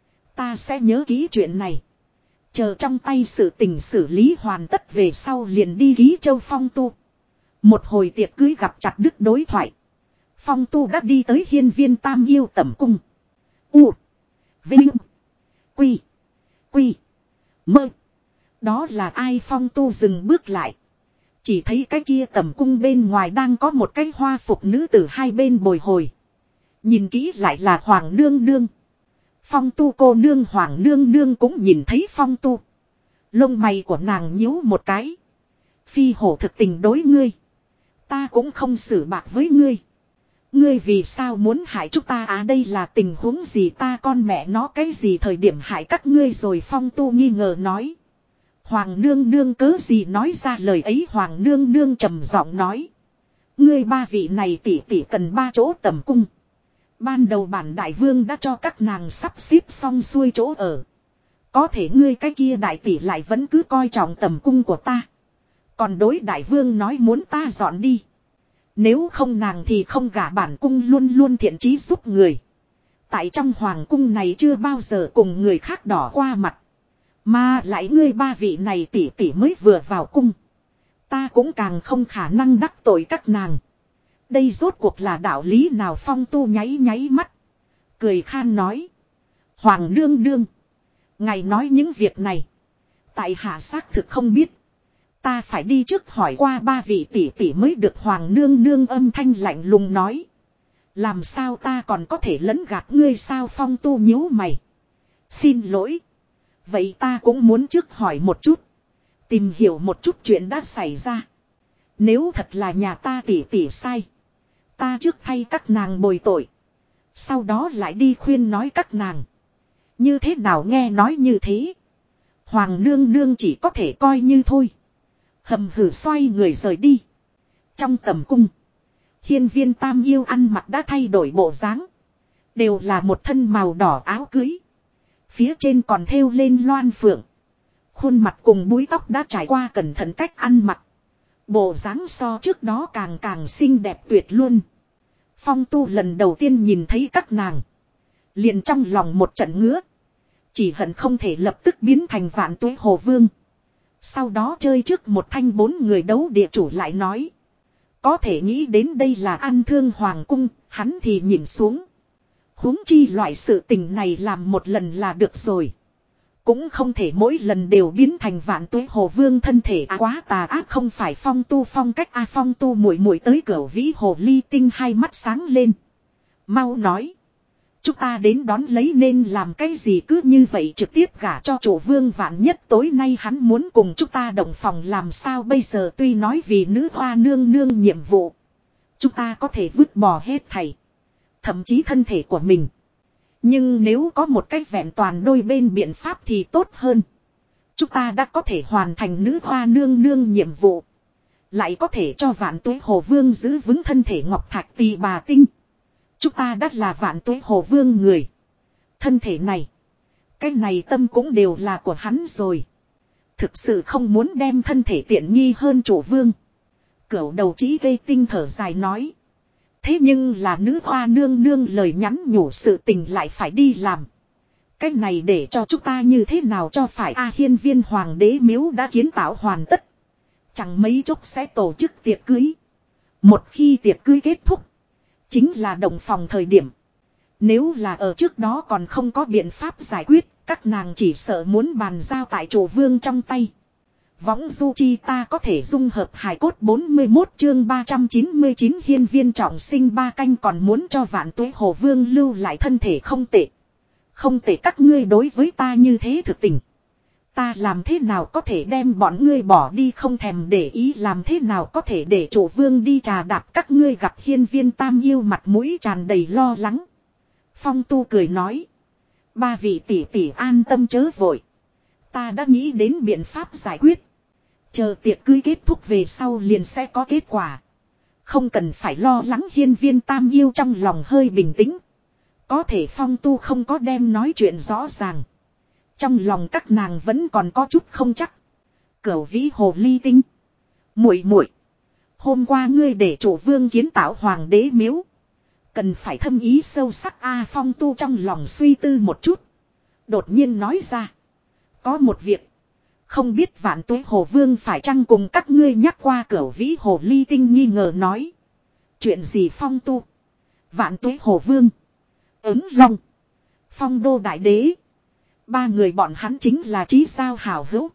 Ta sẽ nhớ ký chuyện này. Chờ trong tay sự tình xử lý hoàn tất về sau liền đi ký châu Phong Tu. Một hồi tiệc cưới gặp chặt đứt đối thoại. Phong Tu đã đi tới hiên viên tam yêu tẩm cung. U. Vinh. Quy. Quy. Mơ. Đó là ai? Phong Tu dừng bước lại. Chỉ thấy cái kia tẩm cung bên ngoài đang có một cái hoa phục nữ tử hai bên bồi hồi. Nhìn kỹ lại là Hoàng Nương Nương. Phong Tu cô nương Hoàng Nương Nương cũng nhìn thấy Phong Tu. Lông mày của nàng nhíu một cái. Phi hổ thực tình đối ngươi. Ta cũng không xử bạc với ngươi. Ngươi vì sao muốn hại chúng ta à? Đây là tình huống gì? Ta con mẹ nó cái gì thời điểm hại các ngươi rồi? Phong Tu nghi ngờ nói. Hoàng Nương Nương cớ gì nói ra lời ấy? Hoàng Nương Nương trầm giọng nói. Ngươi ba vị này tỷ tỷ cần ba chỗ tẩm cung. Ban đầu bản đại vương đã cho các nàng sắp xếp xong xuôi chỗ ở. Có thể ngươi cái kia đại tỷ lại vẫn cứ coi trọng tẩm cung của ta. Còn đối đại vương nói muốn ta dọn đi. Nếu không nàng thì không gả. Bản cung luôn luôn thiện chí giúp người. Tại trong hoàng cung này chưa bao giờ cùng người khác đỏ qua mặt. Mà lại ngươi ba vị này tỷ tỷ mới vừa vào cung. Ta cũng càng không khả năng đắc tội các nàng. Đây rốt cuộc là đạo lý nào? Phong Tu nháy nháy mắt. Cười khan nói. Hoàng Nương Nương. Ngài nói những việc này. Tại hạ xác thực không biết. Ta phải đi trước hỏi qua ba vị tỷ tỷ mới được. Hoàng Nương Nương âm thanh lạnh lùng nói. Làm sao ta còn có thể lẫn gạt ngươi sao? Phong Tu nhíu mày. Xin lỗi. Vậy ta cũng muốn trước hỏi một chút. Tìm hiểu một chút chuyện đã xảy ra. Nếu thật là nhà ta tỷ tỷ sai. Ta trước thay các nàng bồi tội. Sau đó lại đi khuyên nói các nàng. Như thế nào? Nghe nói như thế. Hoàng Nương Nương chỉ có thể coi như thôi. Hầm hử xoay người rời đi. Trong tầm cung. Hiên viên tam yêu ăn mặc đã thay đổi bộ dáng. Đều là một thân màu đỏ áo cưới. Phía trên còn thêu lên loan phượng. Khuôn mặt cùng búi tóc đã trải qua cẩn thận cách ăn mặc. Bộ dáng so trước đó càng càng xinh đẹp tuyệt luôn. Phong Tu lần đầu tiên nhìn thấy các nàng. Liền trong lòng một trận ngứa. Chỉ hận không thể lập tức biến thành Vạn Tuế Hồ Vương. Sau đó chơi trước một thanh bốn người đấu địa chủ lại nói. Có thể nghĩ đến đây là ăn thương hoàng cung, hắn thì nhìn xuống. Huống chi loại sự tình này làm một lần là được rồi. Cũng không thể mỗi lần đều biến thành Vạn Tuế Hồ Vương thân thể à, quá tà ác không phải Phong Tu phong cách a à, Phong Tu muội muội tới cửa vĩ hồ ly tinh hai mắt sáng lên. Mau nói. Chúng ta đến đón lấy nên làm cái gì? Cứ như vậy trực tiếp gả cho chủ vương. Vạn nhất tối nay hắn muốn cùng chúng ta đồng phòng làm sao bây giờ? Tuy nói vì nữ hoa nương nương nhiệm vụ. Chúng ta có thể vứt bỏ hết thảy. Thậm chí thân thể của mình. Nhưng nếu có một cách vẹn toàn đôi bên biện pháp thì tốt hơn. Chúng ta đã có thể hoàn thành nữ hoa nương nương nhiệm vụ. Lại có thể cho Vạn Tuế Hồ Vương giữ vững thân thể ngọc thạch tỳ bà tinh. Chúng ta đã là Vạn Tuế Hồ Vương người. Thân thể này. Cái này tâm cũng đều là của hắn rồi. Thực sự không muốn đem thân thể tiện nghi hơn chủ vương. Cửu đầu chí gây tinh thở dài nói. Thế nhưng là nữ hoa nương nương lời nhắn nhủ sự tình lại phải đi làm. Cái này để cho chúng ta như thế nào cho phải a à, hiên viên hoàng đế miếu đã kiến tạo hoàn tất. Chẳng mấy chốc sẽ tổ chức tiệc cưới. Một khi tiệc cưới kết thúc. Chính là động phòng thời điểm. Nếu là ở trước đó còn không có biện pháp giải quyết. Các nàng chỉ sợ muốn bàn giao tại chủ vương trong tay. Võng du chi ta có thể dung hợp hài cốt bốn mươi mốt chương ba trăm chín mươi chín hiên viên trọng sinh ba canh còn muốn cho Vạn Tuế Hồ Vương lưu lại thân thể không tệ. Không tệ các ngươi đối với ta như thế thực tình. Ta làm thế nào có thể đem bọn ngươi bỏ đi không thèm để ý làm thế nào có thể để chủ vương đi trà đạp các ngươi gặp hiên viên tam yêu mặt mũi tràn đầy lo lắng. Phong Tu cười nói. Ba vị tỷ tỷ an tâm chớ vội. Ta đã nghĩ đến biện pháp giải quyết. Chờ tiệc cưới kết thúc về sau liền sẽ có kết quả. Không cần phải lo lắng hiên viên tam yêu trong lòng hơi bình tĩnh. Có thể Phong Tu không có đem nói chuyện rõ ràng. Trong lòng các nàng vẫn còn có chút không chắc. Cửu vĩ hồ ly tinh. Muội muội, hôm qua ngươi để chủ vương kiến tạo hoàng đế miếu. Cần phải thâm ý sâu sắc a. Phong Tu trong lòng suy tư một chút. Đột nhiên nói ra. Có một việc. Không biết Vạn Tuế Hồ Vương phải chăng cùng các ngươi nhắc qua Cửu vĩ hồ ly tinh nghi ngờ nói. Chuyện gì Phong Tu? Vạn Tuế Hồ Vương, Ứng Long, Phong Đô Đại Đế. Ba người bọn hắn chính là chí giao hảo hữu.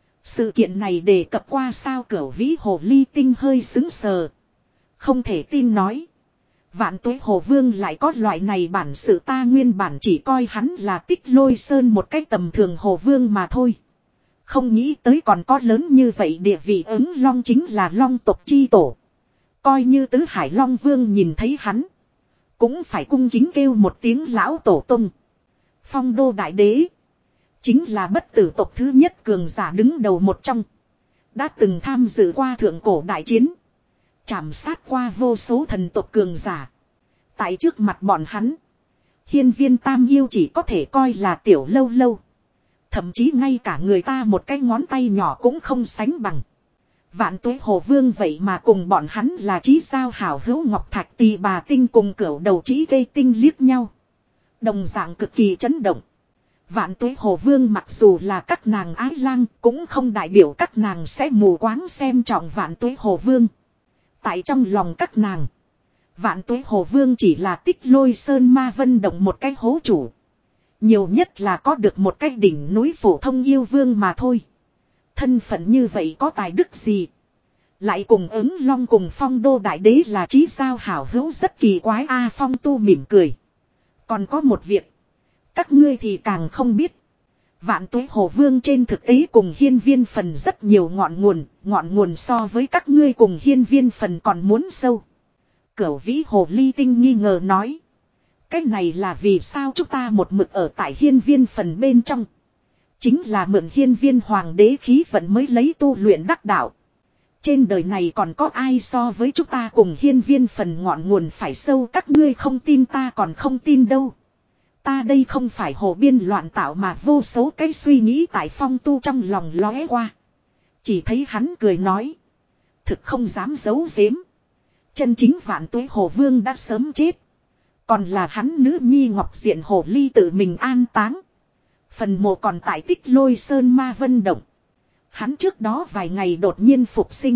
Sự kiện này đề cập qua sao? Cửu vĩ hồ ly tinh hơi sững sờ. Không thể tin nói. Vạn Tuế Hồ Vương lại có loại này bản sự, ta nguyên bản chỉ coi hắn là Tích Lôi Sơn một cách tầm thường hồ vương mà thôi. Không nghĩ tới còn có lớn như vậy địa vị. Ứng Long chính là Long tộc chi tổ. Coi như tứ hải Long Vương nhìn thấy hắn, cũng phải cung kính kêu một tiếng lão tổ tông. Phong Đô Đại Đế chính là bất tử tộc thứ nhất cường giả đứng đầu một trong. Đã từng tham dự qua thượng cổ đại chiến, chảm sát qua vô số thần tộc cường giả. Tại trước mặt bọn hắn, hiên viên tam yêu chỉ có thể coi là tiểu lâu lâu. Thậm chí ngay cả người ta một cái ngón tay nhỏ cũng không sánh bằng. Vạn Tuế Hồ Vương vậy mà cùng bọn hắn là chí giao hảo hữu. Ngọc Thạch Tỳ Bà Tinh cùng Cửu Đầu Chí Gây Tinh liếc nhau, đồng dạng cực kỳ chấn động. Vạn Tuế Hồ Vương mặc dù là các nàng ái lang, cũng không đại biểu các nàng sẽ mù quáng xem trọng Vạn Tuế Hồ Vương. Tại trong lòng các nàng, Vạn Tuế Hồ Vương chỉ là Tích Lôi Sơn Ma Vân Động một cái hố chủ. Nhiều nhất là có được một cái đỉnh núi phổ thông yêu vương mà thôi. Thân phận như vậy có tài đức gì? Lại cùng Ứng Long cùng Phong Đô Đại Đế là chí giao hảo hữu, rất kỳ quái a. Phong Tu mỉm cười. Còn có một việc, các ngươi thì càng không biết. Vạn Tuế Hồ Vương trên thực tế cùng hiên viên phần rất nhiều ngọn nguồn. Ngọn nguồn so với các ngươi cùng hiên viên phần còn muốn sâu. Cửu vĩ hồ ly tinh nghi ngờ nói. Cái này là vì sao chúng ta một mực ở tại hiên viên phần bên trong. Chính là mượn hiên viên hoàng đế khí vận mới lấy tu luyện đắc đạo. Trên đời này còn có ai so với chúng ta cùng hiên viên phần ngọn nguồn phải sâu? Các ngươi không tin ta còn không tin đâu. Ta đây không phải hồ biên loạn tạo mà vô số cái suy nghĩ tại Phong Tu trong lòng lóe qua. Chỉ thấy hắn cười nói. Thực không dám giấu giếm. Chân chính Vạn Tuế Hồ Vương đã sớm chết. Còn là hắn nữ nhi Ngọc Diện Hồ Ly tự mình an táng. Phần mộ còn tại Tích Lôi Sơn Ma Vân Động. Hắn trước đó vài ngày đột nhiên phục sinh,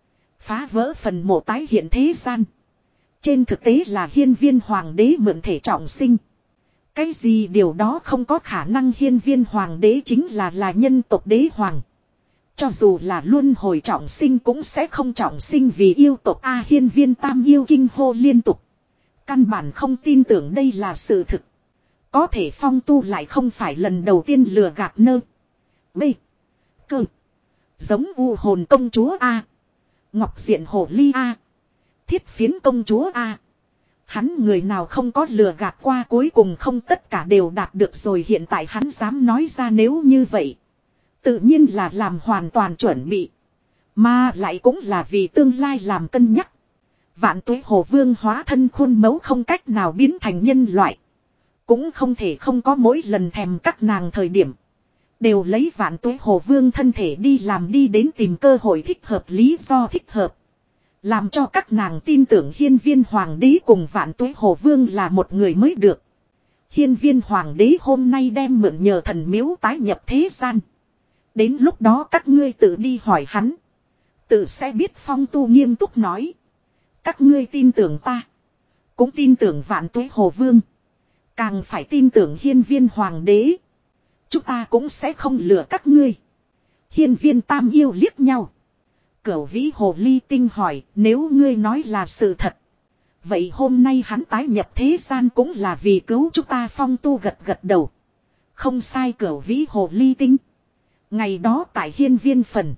phá vỡ phần mộ tái hiện thế gian. Trên thực tế là hiên viên hoàng đế mượn thể trọng sinh. Cái gì điều đó không có khả năng. Hiên viên hoàng đế chính là là nhân tộc đế hoàng. Cho dù là luân hồi trọng sinh cũng sẽ không trọng sinh vì yêu tộc a. Hiên viên tam yêu kinh hô liên tục. Căn bản không tin tưởng đây là sự thực. Có thể Phong Tu lại không phải lần đầu tiên lừa gạt nơ. B. Cơ. Giống U Hồn công chúa A. Ngọc Diện Hồ Ly A. Thiết Phiến công chúa A. Hắn người nào không có lừa gạt qua, cuối cùng không tất cả đều đạt được rồi. Hiện tại hắn dám nói ra nếu như vậy, tự nhiên là làm hoàn toàn chuẩn bị. Mà lại cũng là vì tương lai làm cân nhắc. Vạn Tuế Hồ Vương hóa thân khuôn mẫu không cách nào biến thành nhân loại. Cũng không thể không có mỗi lần thèm các nàng thời điểm. Đều lấy Vạn Tuế Hồ Vương thân thể đi làm, đi đến tìm cơ hội thích hợp, lý do thích hợp. Làm cho các nàng tin tưởng hiên viên hoàng đế cùng Vạn Tuế Hồ Vương là một người mới được. Hiên viên hoàng đế hôm nay đem mượn nhờ thần miếu tái nhập thế gian. Đến lúc đó các ngươi tự đi hỏi hắn, tự sẽ biết. Phong Tu nghiêm túc nói. Các ngươi tin tưởng ta, cũng tin tưởng Vạn Tuế Hồ Vương, càng phải tin tưởng hiên viên hoàng đế. Chúng ta cũng sẽ không lừa các ngươi. Hiên viên tam yêu liếc nhau. Cửu vĩ hồ ly tinh hỏi, nếu ngươi nói là sự thật, vậy hôm nay hắn tái nhập thế gian cũng là vì cứu chúng ta. Phong Tu gật gật đầu. Không sai. Cửu vĩ hồ ly tinh, ngày đó tại hiên viên phần,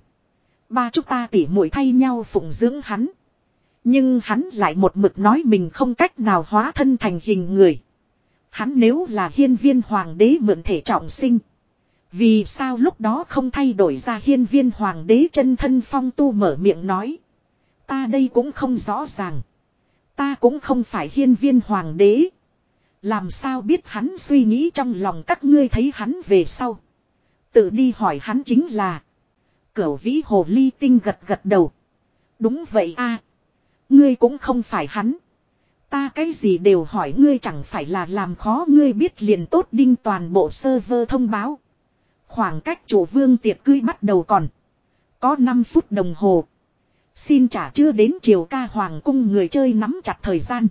ba chúng ta tỉ muội thay nhau phụng dưỡng hắn. Nhưng hắn lại một mực nói mình không cách nào hóa thân thành hình người. Hắn nếu là hiên viên hoàng đế mượn thể trọng sinh, vì sao lúc đó không thay đổi ra hiên viên hoàng đế chân thân? Phong Tu mở miệng nói. Ta đây cũng không rõ ràng. Ta cũng không phải hiên viên hoàng đế. Làm sao biết hắn suy nghĩ trong lòng các ngươi thấy hắn về sau. Tự đi hỏi hắn chính là. Cửu vĩ hồ ly tinh gật gật đầu. Đúng vậy a, ngươi cũng không phải hắn. Ta cái gì đều hỏi ngươi chẳng phải là làm khó ngươi biết liền tốt đinh toàn bộ server thông báo. Khoảng cách chủ vương tiệc cưới bắt đầu còn. Có năm phút đồng hồ. Xin trả chưa đến chiều ca hoàng cung người chơi nắm chặt thời gian.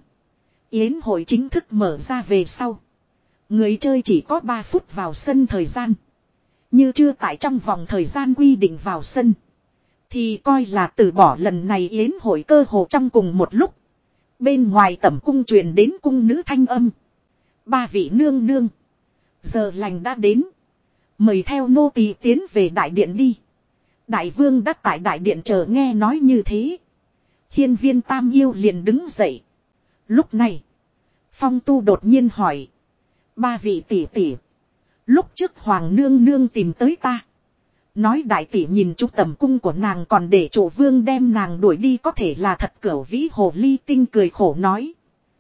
Yến hội chính thức mở ra về sau. Người chơi chỉ có ba phút vào sân thời gian. Như chưa tại trong vòng thời gian quy định vào sân. Thì coi là từ bỏ lần này yến hội cơ hồ trong cùng một lúc. Bên ngoài tẩm cung truyền đến cung nữ thanh âm. Ba vị nương nương. Giờ lành đã đến. Mời theo nô tỳ tiến về đại điện đi. Đại vương đã tại đại điện chờ nghe nói như thế. Hiên viên tam yêu liền đứng dậy. Lúc này. Phong tu đột nhiên hỏi. Ba vị tỷ tỷ. Lúc trước hoàng nương nương tìm tới ta. Nói đại tỷ nhìn chút tầm cung của nàng còn để chủ vương đem nàng đuổi đi có thể là thật. Cửu vĩ hồ ly tinh cười khổ nói.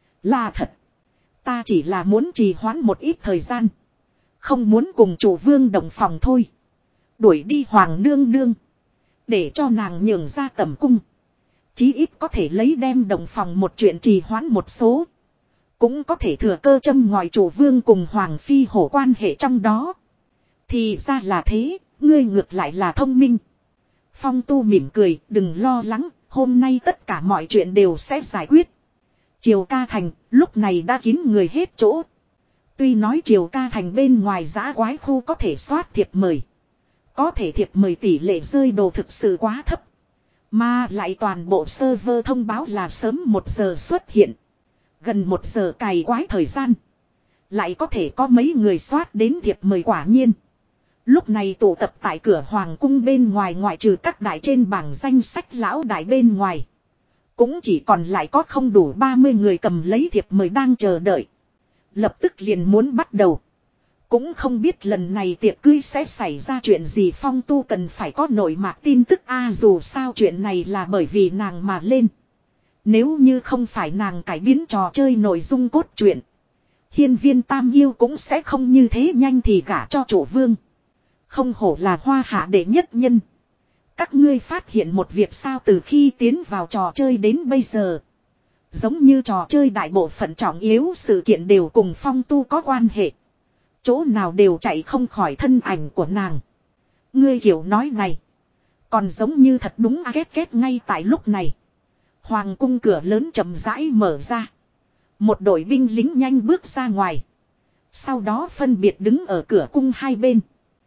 Là thật. Ta chỉ là muốn trì hoãn một ít thời gian. Không muốn cùng chủ vương đồng phòng thôi. Đuổi đi hoàng nương nương. Để cho nàng nhường ra tầm cung. Chí ít có thể lấy đem đồng phòng một chuyện trì hoãn một số. Cũng có thể thừa cơ châm ngòi chủ vương cùng hoàng phi hổ quan hệ trong đó. Thì ra là thế, ngươi ngược lại là thông minh. Phong tu mỉm cười, đừng lo lắng, hôm nay tất cả mọi chuyện đều sẽ giải quyết. Triều ca thành, lúc này đã kín người hết chỗ. Tuy nói triều ca thành bên ngoài giã quái khu có thể soát thiệp mời. Có thể thiệp mời tỷ lệ rơi đồ thực sự quá thấp. Mà lại toàn bộ server thông báo là sớm một giờ xuất hiện. Gần một giờ cày quái thời gian. Lại có thể có mấy người soát đến thiệp mời quả nhiên. Lúc này tụ tập tại cửa hoàng cung bên ngoài ngoại trừ các đại trên bảng danh sách lão đại bên ngoài. Cũng chỉ còn lại có không đủ ba mươi người cầm lấy thiệp mời đang chờ đợi. Lập tức liền muốn bắt đầu. Cũng không biết lần này tiệc cưới sẽ xảy ra chuyện gì Phong tu cần phải có nội mạc tin tức a dù sao chuyện này là bởi vì nàng mà lên. Nếu như không phải nàng cải biến trò chơi nội dung cốt truyện. Hiên viên tam yêu cũng sẽ không như thế nhanh thì gả cho chủ vương. Không hổ là hoa hạ đệ nhất nhân. Các ngươi phát hiện một việc sao từ khi tiến vào trò chơi đến bây giờ. Giống như trò chơi đại bộ phận trọng yếu sự kiện đều cùng Phong tu có quan hệ. Chỗ nào đều chạy không khỏi thân ảnh của nàng. Ngươi kiểu nói này. Còn giống như thật đúng a kết kết ngay tại lúc này. Hoàng cung cửa lớn chậm rãi mở ra. Một đội binh lính nhanh bước ra ngoài. Sau đó phân biệt đứng ở cửa cung hai bên.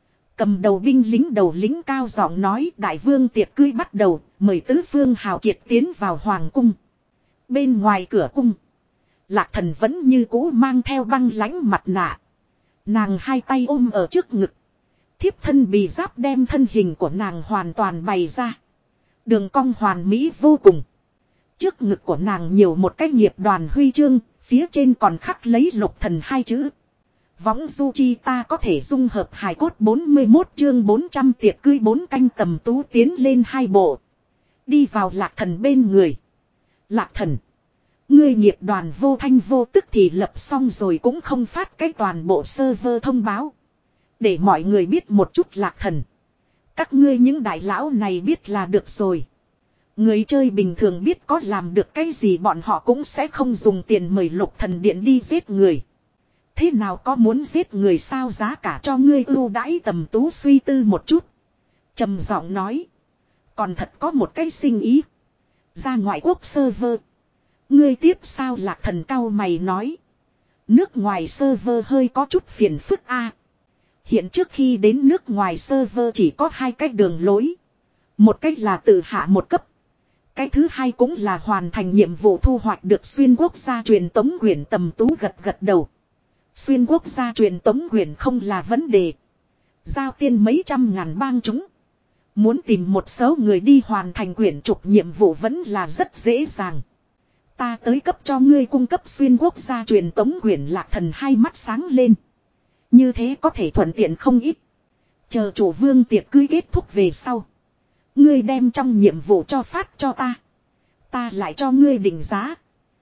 Cầm đầu binh lính đầu lính cao giọng nói đại vương tiệc cưới bắt đầu. Mời tứ phương hào kiệt tiến vào hoàng cung. Bên ngoài cửa cung. Lạc thần vẫn như cũ mang theo băng lãnh mặt nạ. Nàng hai tay ôm ở trước ngực. Thiếp thân bì giáp đem thân hình của nàng hoàn toàn bày ra. Đường cong hoàn mỹ vô cùng. Trước ngực của nàng nhiều một cái nghiệp đoàn huy chương. Phía trên còn khắc lấy lục thần hai chữ. Võng du chi ta có thể dung hợp hài cốt bốn mươi mốt chương bốn trăm tiệc cưới bốn canh tầm tú tiến lên hai bộ. Đi vào lạc thần bên người. Lạc thần. Ngươi nghiệp đoàn vô thanh vô tức thì lập xong rồi cũng không phát cái toàn bộ server thông báo. Để mọi người biết một chút lạc thần. Các ngươi những đại lão này biết là được rồi. Người chơi bình thường biết có làm được cái gì bọn họ cũng sẽ không dùng tiền mời lục thần điện đi giết người. Thế nào có muốn giết người sao giá cả cho ngươi ưu đãi tầm tú suy tư một chút. Trầm giọng nói. Còn thật có một cái sinh ý. Ra ngoại quốc server. Ngươi tiếp sao lạc thần cao mày nói. Nước ngoài server hơi có chút phiền phức a. Hiện trước khi đến nước ngoài server chỉ có hai cách đường lối. Một cách là tự hạ một cấp. Cái thứ hai cũng là hoàn thành nhiệm vụ thu hoạch được xuyên quốc gia truyền tống quyển tầm tú gật gật đầu. Xuyên quốc gia truyền tống quyển không là vấn đề. Giao tiên mấy trăm ngàn bang chúng. Muốn tìm một số người đi hoàn thành quyển trục nhiệm vụ vẫn là rất dễ dàng. Ta tới cấp cho ngươi cung cấp xuyên quốc gia truyền tống quyển lạc thần hai mắt sáng lên. Như thế có thể thuận tiện không ít. Chờ chủ vương tiệc cưới kết thúc về sau. Ngươi đem trong nhiệm vụ cho phát cho ta. Ta lại cho ngươi định giá.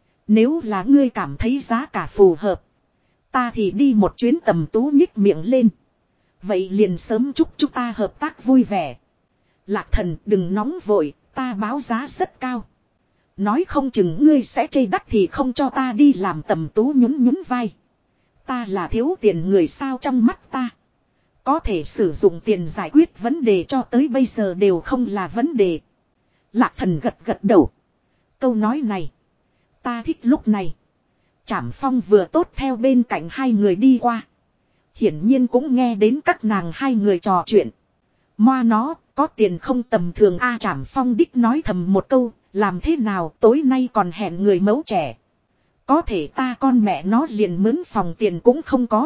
Nếu là ngươi cảm thấy giá cả phù hợp. Ta thì đi một chuyến Tầm Tú nhích miệng lên. Vậy liền sớm chúc chúng ta hợp tác vui vẻ. Lạc Thần đừng nóng vội, ta báo giá rất cao. Nói không chừng ngươi sẽ chê đắt thì không cho ta đi làm. Tầm Tú nhún nhún vai. Ta là thiếu tiền người sao, trong mắt ta. Có thể sử dụng tiền giải quyết vấn đề cho tới bây giờ đều không là vấn đề. Lạc Thần gật gật đầu. Câu nói này. Ta thích lúc này. Trảm Phong vừa tốt theo bên cạnh hai người đi qua. Hiển nhiên cũng nghe đến các nàng hai người trò chuyện. Moa nó, có tiền không tầm thường a. Trảm Phong đích nói thầm một câu. Làm thế nào tối nay còn hẹn người mẫu trẻ. Có thể ta con mẹ nó liền mướn phòng tiền cũng không có.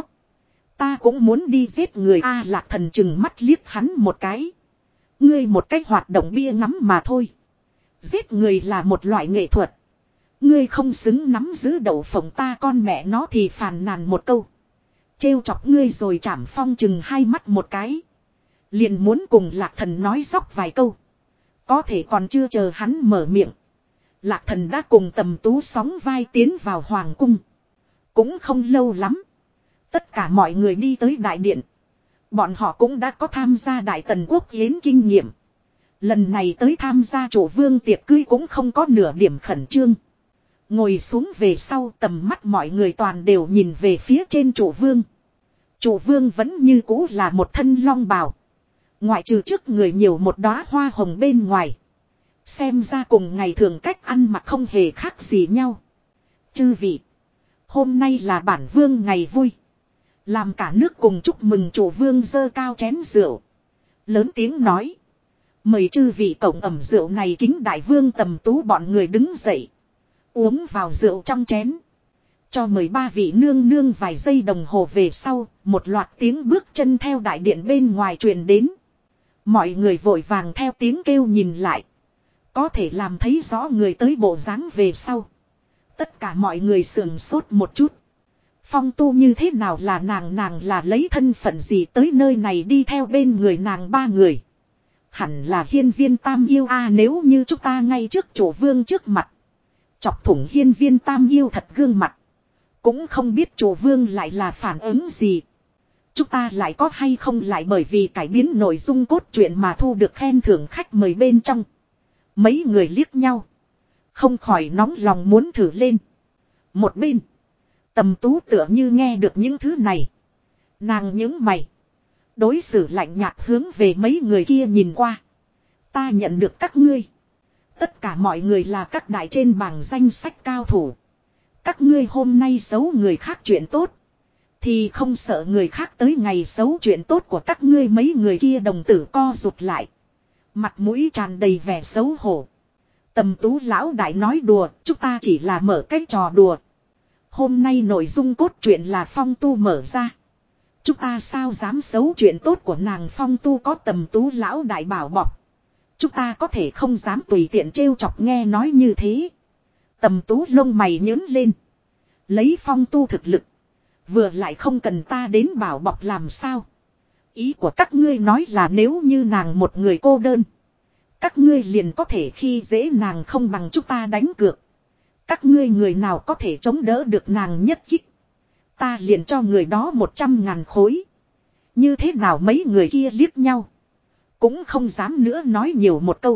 Ta cũng muốn đi giết người a. À, Lạc Thần chừng mắt liếc hắn một cái. Ngươi một cách hoạt động bia ngắm mà thôi. Giết người là một loại nghệ thuật. Ngươi không xứng nắm giữ đậu phộng, ta con mẹ nó thì phàn nàn một câu. Trêu chọc ngươi rồi. Trảm Phong chừng hai mắt một cái. Liền muốn cùng Lạc Thần nói dóc vài câu. Có thể còn chưa chờ hắn mở miệng. Lạc Thần đã cùng Tầm Tú sóng vai tiến vào hoàng cung. Cũng không lâu lắm. Tất cả mọi người đi tới đại điện. Bọn họ cũng đã có tham gia Đại Tần Quốc yến kinh nghiệm. Lần này tới tham gia chủ vương tiệc cưới cũng không có nửa điểm khẩn trương. Ngồi xuống về sau, tầm mắt mọi người toàn đều nhìn về phía trên chủ vương. Chủ vương vẫn như cũ là một thân long bào. Ngoại trừ trước người nhiều một đóa hoa hồng bên ngoài. Xem ra cùng ngày thường cách ăn mặc không hề khác gì nhau. Chư vị, hôm nay là bản vương ngày vui. Làm cả nước cùng chúc mừng chủ vương dơ cao chén rượu. Lớn tiếng nói. Mời chư vị cộng ẩm rượu này kính đại vương. Tầm Tú bọn người đứng dậy. Uống vào rượu trong chén. Cho mời ba vị nương nương. Vài giây đồng hồ về sau. Một loạt tiếng bước chân theo đại điện bên ngoài truyền đến. Mọi người vội vàng theo tiếng kêu nhìn lại. Có thể làm thấy rõ người tới bộ dáng về sau. Tất cả mọi người sườn sốt một chút. Phong Tu như thế nào là nàng, nàng là lấy thân phận gì tới nơi này đi theo bên người nàng ba người. Hẳn là hiên viên Tam Yêu a. À, nếu như chúng ta ngay trước chủ vương trước mặt. Chọc thủng hiên viên Tam Yêu thật gương mặt. Cũng không biết chủ vương lại là phản ứng gì. Chúng ta lại có hay không lại bởi vì cải biến nội dung cốt truyện mà thu được khen thưởng khách mời bên trong. Mấy người liếc nhau. Không khỏi nóng lòng muốn thử lên. Một bên. Tầm Tú tựa như nghe được những thứ này. Nàng nhướng mày. Đối xử lạnh nhạt hướng về mấy người kia nhìn qua. Ta nhận được các ngươi. Tất cả mọi người là các đại trên bảng danh sách cao thủ. Các ngươi hôm nay xấu người khác chuyện tốt. Thì không sợ người khác tới ngày xấu chuyện tốt của các ngươi. Mấy người kia đồng tử co rụt lại. Mặt mũi tràn đầy vẻ xấu hổ. Tầm Tú lão đại nói đùa. Chúng ta chỉ là mở cái trò đùa. Hôm nay nội dung cốt truyện là Phong Tu mở ra. Chúng ta sao dám xấu chuyện tốt của nàng. Phong Tu có Tầm Tú lão đại bảo bọc. Chúng ta có thể không dám tùy tiện trêu chọc. Nghe nói như thế. Tầm Tú lông mày nhớn lên. Lấy Phong Tu thực lực. Vừa lại không cần ta đến bảo bọc làm sao. Ý của các ngươi nói là nếu như nàng một người cô đơn. Các ngươi liền có thể khi dễ nàng không bằng chúng ta đánh cược. Các ngươi người nào có thể chống đỡ được nàng nhất kích. Ta liền cho người đó một trăm ngàn khối. Như thế nào mấy người kia liếc nhau. Cũng không dám nữa nói nhiều một câu.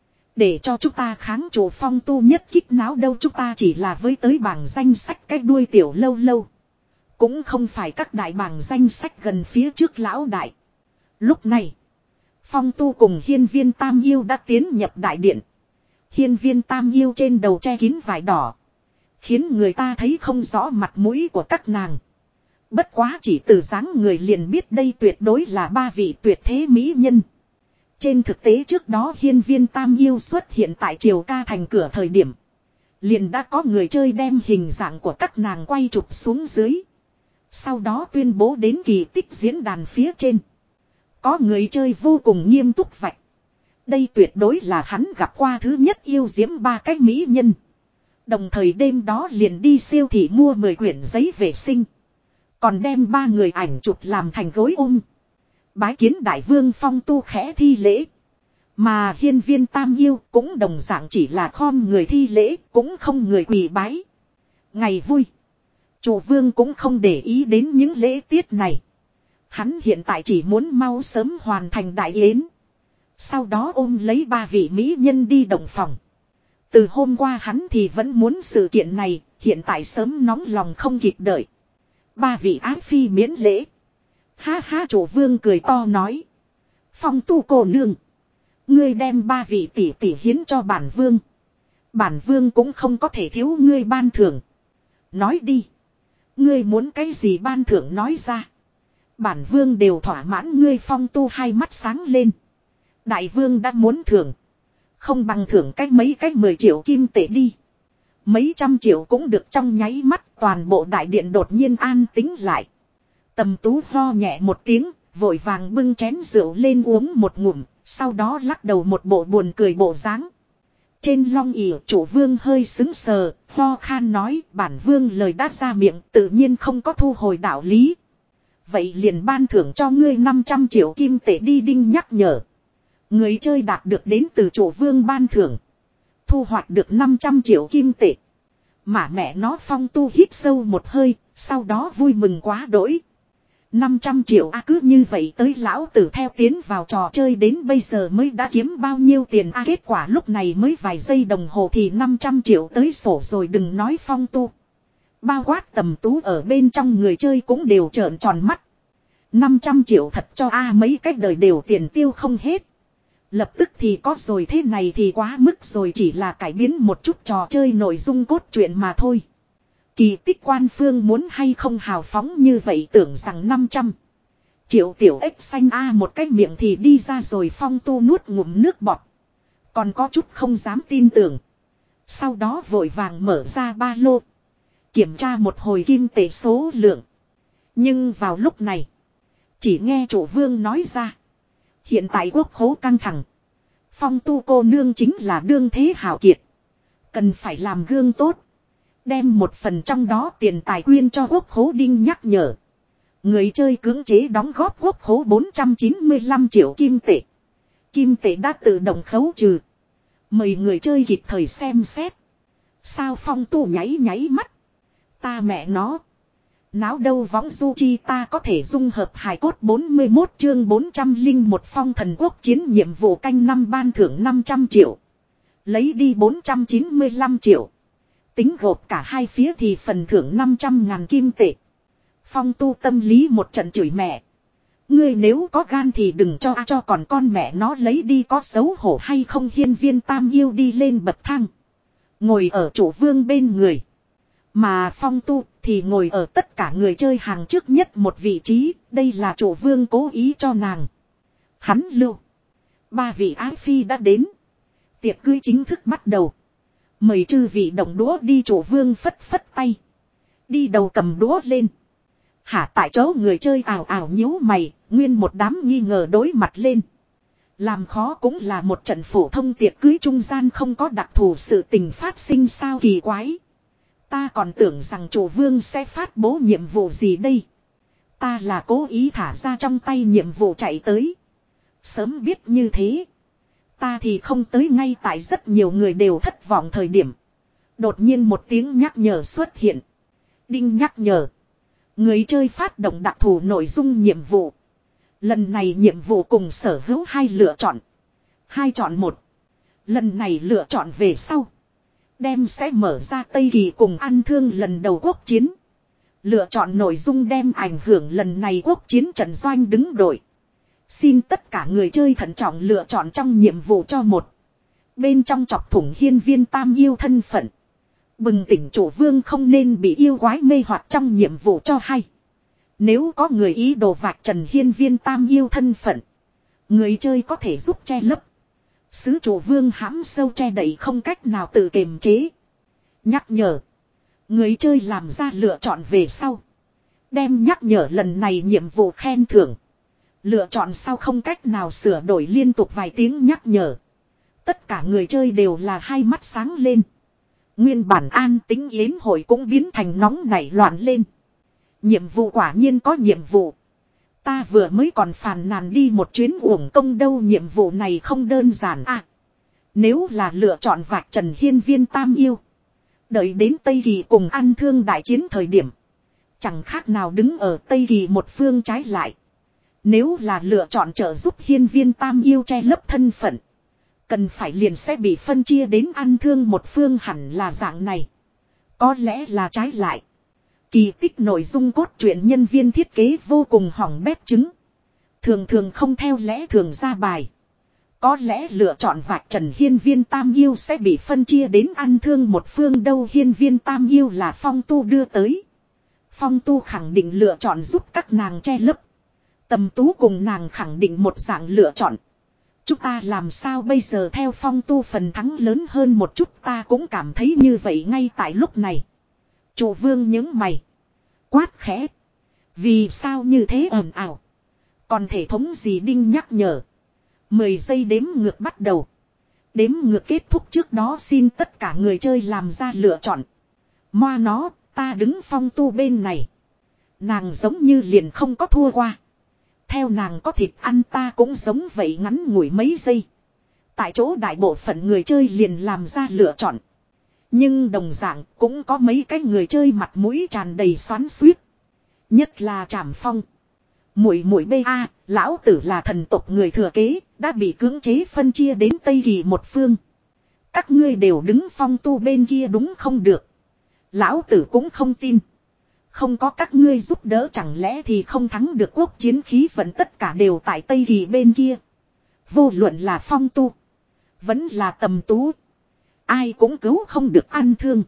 Để cho chúng ta kháng chủ Phong Tu nhất kích náo đâu. Chúng ta chỉ là với tới bảng danh sách cái đuôi tiểu lâu lâu. Cũng không phải các đại bảng danh sách gần phía trước lão đại. Lúc này. Phong Tu cùng hiên viên Tam Yêu đã tiến nhập đại điện. Hiên viên Tam Yêu trên đầu che kín vải đỏ. Khiến người ta thấy không rõ mặt mũi của các nàng. Bất quá chỉ từ dáng người liền biết đây tuyệt đối là ba vị tuyệt thế mỹ nhân. Trên thực tế trước đó hiên viên Tam Yêu xuất hiện tại Triều Ca thành cửa thời điểm. Liền đã có người chơi đem hình dạng của các nàng quay chụp xuống dưới. Sau đó tuyên bố đến kỳ tích diễn đàn phía trên. Có người chơi vô cùng nghiêm túc vạch. Đây tuyệt đối là hắn gặp qua thứ nhất yêu diễm ba cái mỹ nhân. Đồng thời đêm đó liền đi siêu thị mua mười quyển giấy vệ sinh. Còn đem ba người ảnh chụp làm thành gối ôm. Bái kiến đại vương Phong Tu khẽ thi lễ. Mà hiên viên tam yêu cũng đồng dạng chỉ là khom người thi lễ, cũng không người quỳ bái. Ngày vui. Chủ vương cũng không để ý đến những lễ tiết này. Hắn hiện tại chỉ muốn mau sớm hoàn thành đại yến. Sau đó ôm lấy ba vị mỹ nhân đi động phòng. Từ hôm qua hắn thì vẫn muốn sự kiện này, hiện tại sớm nóng lòng không kịp đợi. Ba vị ái phi miễn lễ. Ha ha, chủ vương cười to nói. Phong tu cô nương. Ngươi đem ba vị tỷ tỷ hiến cho bản vương. Bản vương cũng không có thể thiếu ngươi ban thưởng. Nói đi. Ngươi muốn cái gì ban thưởng nói ra. Bản vương đều thỏa mãn. Ngươi Phong tu hai mắt sáng lên. Đại vương đã muốn thưởng. Không bằng thưởng cách mấy cách mười triệu kim tệ đi. Mấy trăm triệu cũng được. Trong nháy mắt toàn bộ đại điện đột nhiên an tĩnh lại. Tầm Tú ho nhẹ một tiếng, vội vàng bưng chén rượu lên uống một ngụm, sau đó lắc đầu một bộ buồn cười bộ dáng. Trên long ỷ chủ vương hơi xứng sờ, ho khan nói bản vương lời đã ra miệng tự nhiên không có thu hồi đạo lý. Vậy liền ban thưởng cho ngươi năm trăm triệu kim tệ đi. Đinh nhắc nhở. Người chơi đạt được đến từ chủ vương ban thưởng. Thu hoạch được năm trăm triệu kim tệ. Mà mẹ nó Phong tu hít sâu một hơi, sau đó vui mừng quá đỗi. năm trăm triệu a à, cứ như vậy tới lão tử theo tiến vào trò chơi đến bây giờ mới đã kiếm bao nhiêu tiền a à, kết quả lúc này mới vài giây đồng hồ thì năm trăm triệu tới sổ rồi. Đừng nói Phong tu. Bao quát Tầm Tú ở bên trong người chơi cũng đều trợn tròn mắt. năm trăm triệu thật cho a à, mấy cách đời đều tiền tiêu không hết. Lập tức thì có rồi, thế này thì quá mức rồi, chỉ là cải biến một chút trò chơi nội dung cốt truyện mà thôi. Kỳ tích quan phương muốn hay không hào phóng như vậy, tưởng rằng năm trăm triệu tiểu ếch xanh a à, một cái miệng thì đi ra rồi. Phong tu nuốt ngụm nước bọt. Còn có chút không dám tin tưởng. Sau đó vội vàng mở ra ba lô. Kiểm tra một hồi kim tệ số lượng. Nhưng vào lúc này. Chỉ nghe chủ vương nói ra. Hiện tại quốc khố căng thẳng. Phong tu cô nương chính là đương thế hào kiệt. Cần phải làm gương tốt. Đem một phần trong đó tiền tài quyên cho quốc khố. Đinh nhắc nhở. Người chơi cưỡng chế đóng góp quốc khố bốn trăm chín mươi lăm triệu kim tệ. Kim tệ đã tự động khấu trừ. Mời người chơi kịp thời xem xét. Sao Phong tu nháy nháy mắt. Ta mẹ nó. Náo đâu võng du chi ta có thể dung hợp hài cốt. Bốn mươi mốt chương bốn trăm lẻ một phong thần quốc chiến nhiệm vụ canh năm ban thưởng năm trăm triệu. Lấy đi bốn trăm chín mươi lăm triệu. Tính gộp cả hai phía thì phần thưởng năm trăm ngàn kim tệ. Phong tu tâm lý một trận chửi mẹ. Ngươi nếu có gan thì đừng cho a cho còn con mẹ nó lấy đi, có xấu hổ hay không. Hiên viên tam yêu đi lên bậc thang. Ngồi ở chủ vương bên người. Mà Phong tu thì ngồi ở tất cả người chơi hàng trước nhất một vị trí. Đây là chủ vương cố ý cho nàng. Hắn lưu. Ba vị ái phi đã đến. Tiệc cưới chính thức bắt đầu. Mời chư vị động đũa đi. Chủ vương phất phất tay. Đi đầu cầm đũa lên. Hả, tại chỗ người chơi ảo ảo nhíu mày. Nguyên một đám nghi ngờ đối mặt lên. Làm khó cũng là một trận phổ thông tiệc cưới trung gian không có đặc thù sự tình phát sinh sao kỳ quái. Ta còn tưởng rằng chủ vương sẽ phát bố nhiệm vụ gì đây. Ta là cố ý thả ra trong tay nhiệm vụ chạy tới. Sớm biết như thế. Ta thì không tới. Ngay tại rất nhiều người đều thất vọng thời điểm. Đột nhiên một tiếng nhắc nhở xuất hiện. Đinh nhắc nhở. Người chơi phát động đặc thù nội dung nhiệm vụ. Lần này nhiệm vụ cùng sở hữu hai lựa chọn. Hai chọn một. Lần này lựa chọn về sau. Đem sẽ mở ra Tây Kỳ cùng ăn thương lần đầu quốc chiến. Lựa chọn nội dung đem ảnh hưởng lần này quốc chiến trận doanh đứng đội. Xin tất cả người chơi thận trọng lựa chọn trong nhiệm vụ cho một. Bên trong chọc thủng hiên viên tam yêu thân phận. Bừng tỉnh chủ vương không nên bị yêu quái mê hoặc trong nhiệm vụ cho hay. Nếu có người ý đồ vạch trần hiên viên tam yêu thân phận. Người chơi có thể giúp che lấp. Sứ chủ vương hãm sâu che đậy không cách nào tự kiềm chế. Nhắc nhở. Người chơi làm ra lựa chọn về sau. Đem nhắc nhở lần này nhiệm vụ khen thưởng. Lựa chọn sau không cách nào sửa đổi liên tục vài tiếng nhắc nhở. Tất cả người chơi đều là hai mắt sáng lên. Nguyên bản an tính yến hội cũng biến thành nóng nảy loạn lên. Nhiệm vụ quả nhiên có nhiệm vụ. Ta vừa mới còn phàn nàn đi một chuyến uổng công đâu, nhiệm vụ này không đơn giản à. Nếu là lựa chọn vạch trần hiên viên tam yêu. Đợi đến Tây Kỳ cùng ăn thương đại chiến thời điểm. Chẳng khác nào đứng ở Tây Kỳ một phương trái lại. Nếu là lựa chọn trợ giúp hiên viên tam yêu che lấp thân phận. Cần phải liền sẽ bị phân chia đến ăn thương một phương, hẳn là dạng này. Có lẽ là trái lại. Kỳ tích nội dung cốt truyện nhân viên thiết kế vô cùng hỏng bét trứng. Thường thường không theo lẽ thường ra bài. Có lẽ lựa chọn vạch trần hiên viên tam yêu sẽ bị phân chia đến ăn thương một phương đâu. Hiên viên tam yêu là Phong Tu đưa tới. Phong Tu khẳng định lựa chọn giúp các nàng che lấp. Tầm Tú cùng nàng khẳng định một dạng lựa chọn. Chúng ta làm sao bây giờ? Theo Phong Tu phần thắng lớn hơn một chút, ta cũng cảm thấy như vậy. Ngay tại lúc này, Chủ Vương nhướng mày, quát khẽ. Vì sao như thế ồn ào? Còn thể thống gì? Đinh nhắc nhở. Mười giây đếm ngược bắt đầu. Đếm ngược kết thúc trước đó xin tất cả người chơi làm ra lựa chọn. Moa nó, ta đứng Phong Tu bên này. Nàng giống như liền không có thua qua. Theo nàng có thịt ăn, ta cũng giống vậy. Ngắn ngủi mấy giây, tại chỗ đại bộ phận người chơi liền làm ra lựa chọn. Nhưng đồng dạng cũng có mấy cái người chơi mặt mũi tràn đầy xoắn xuýt. Nhất là Trảm Phong. Muội muội bê a, lão tử là thần tộc người thừa kế, đã bị cưỡng chế phân chia đến Tây Kỳ một phương. Các ngươi đều đứng Phong Tu bên kia đúng không được. Lão tử cũng không tin. Không có các ngươi giúp đỡ chẳng lẽ thì không thắng được quốc chiến, khí vận tất cả đều tại Tây Kỳ bên kia. Vô luận là Phong Tu, vẫn là Tầm Tú, ai cũng cứu không được ăn thương.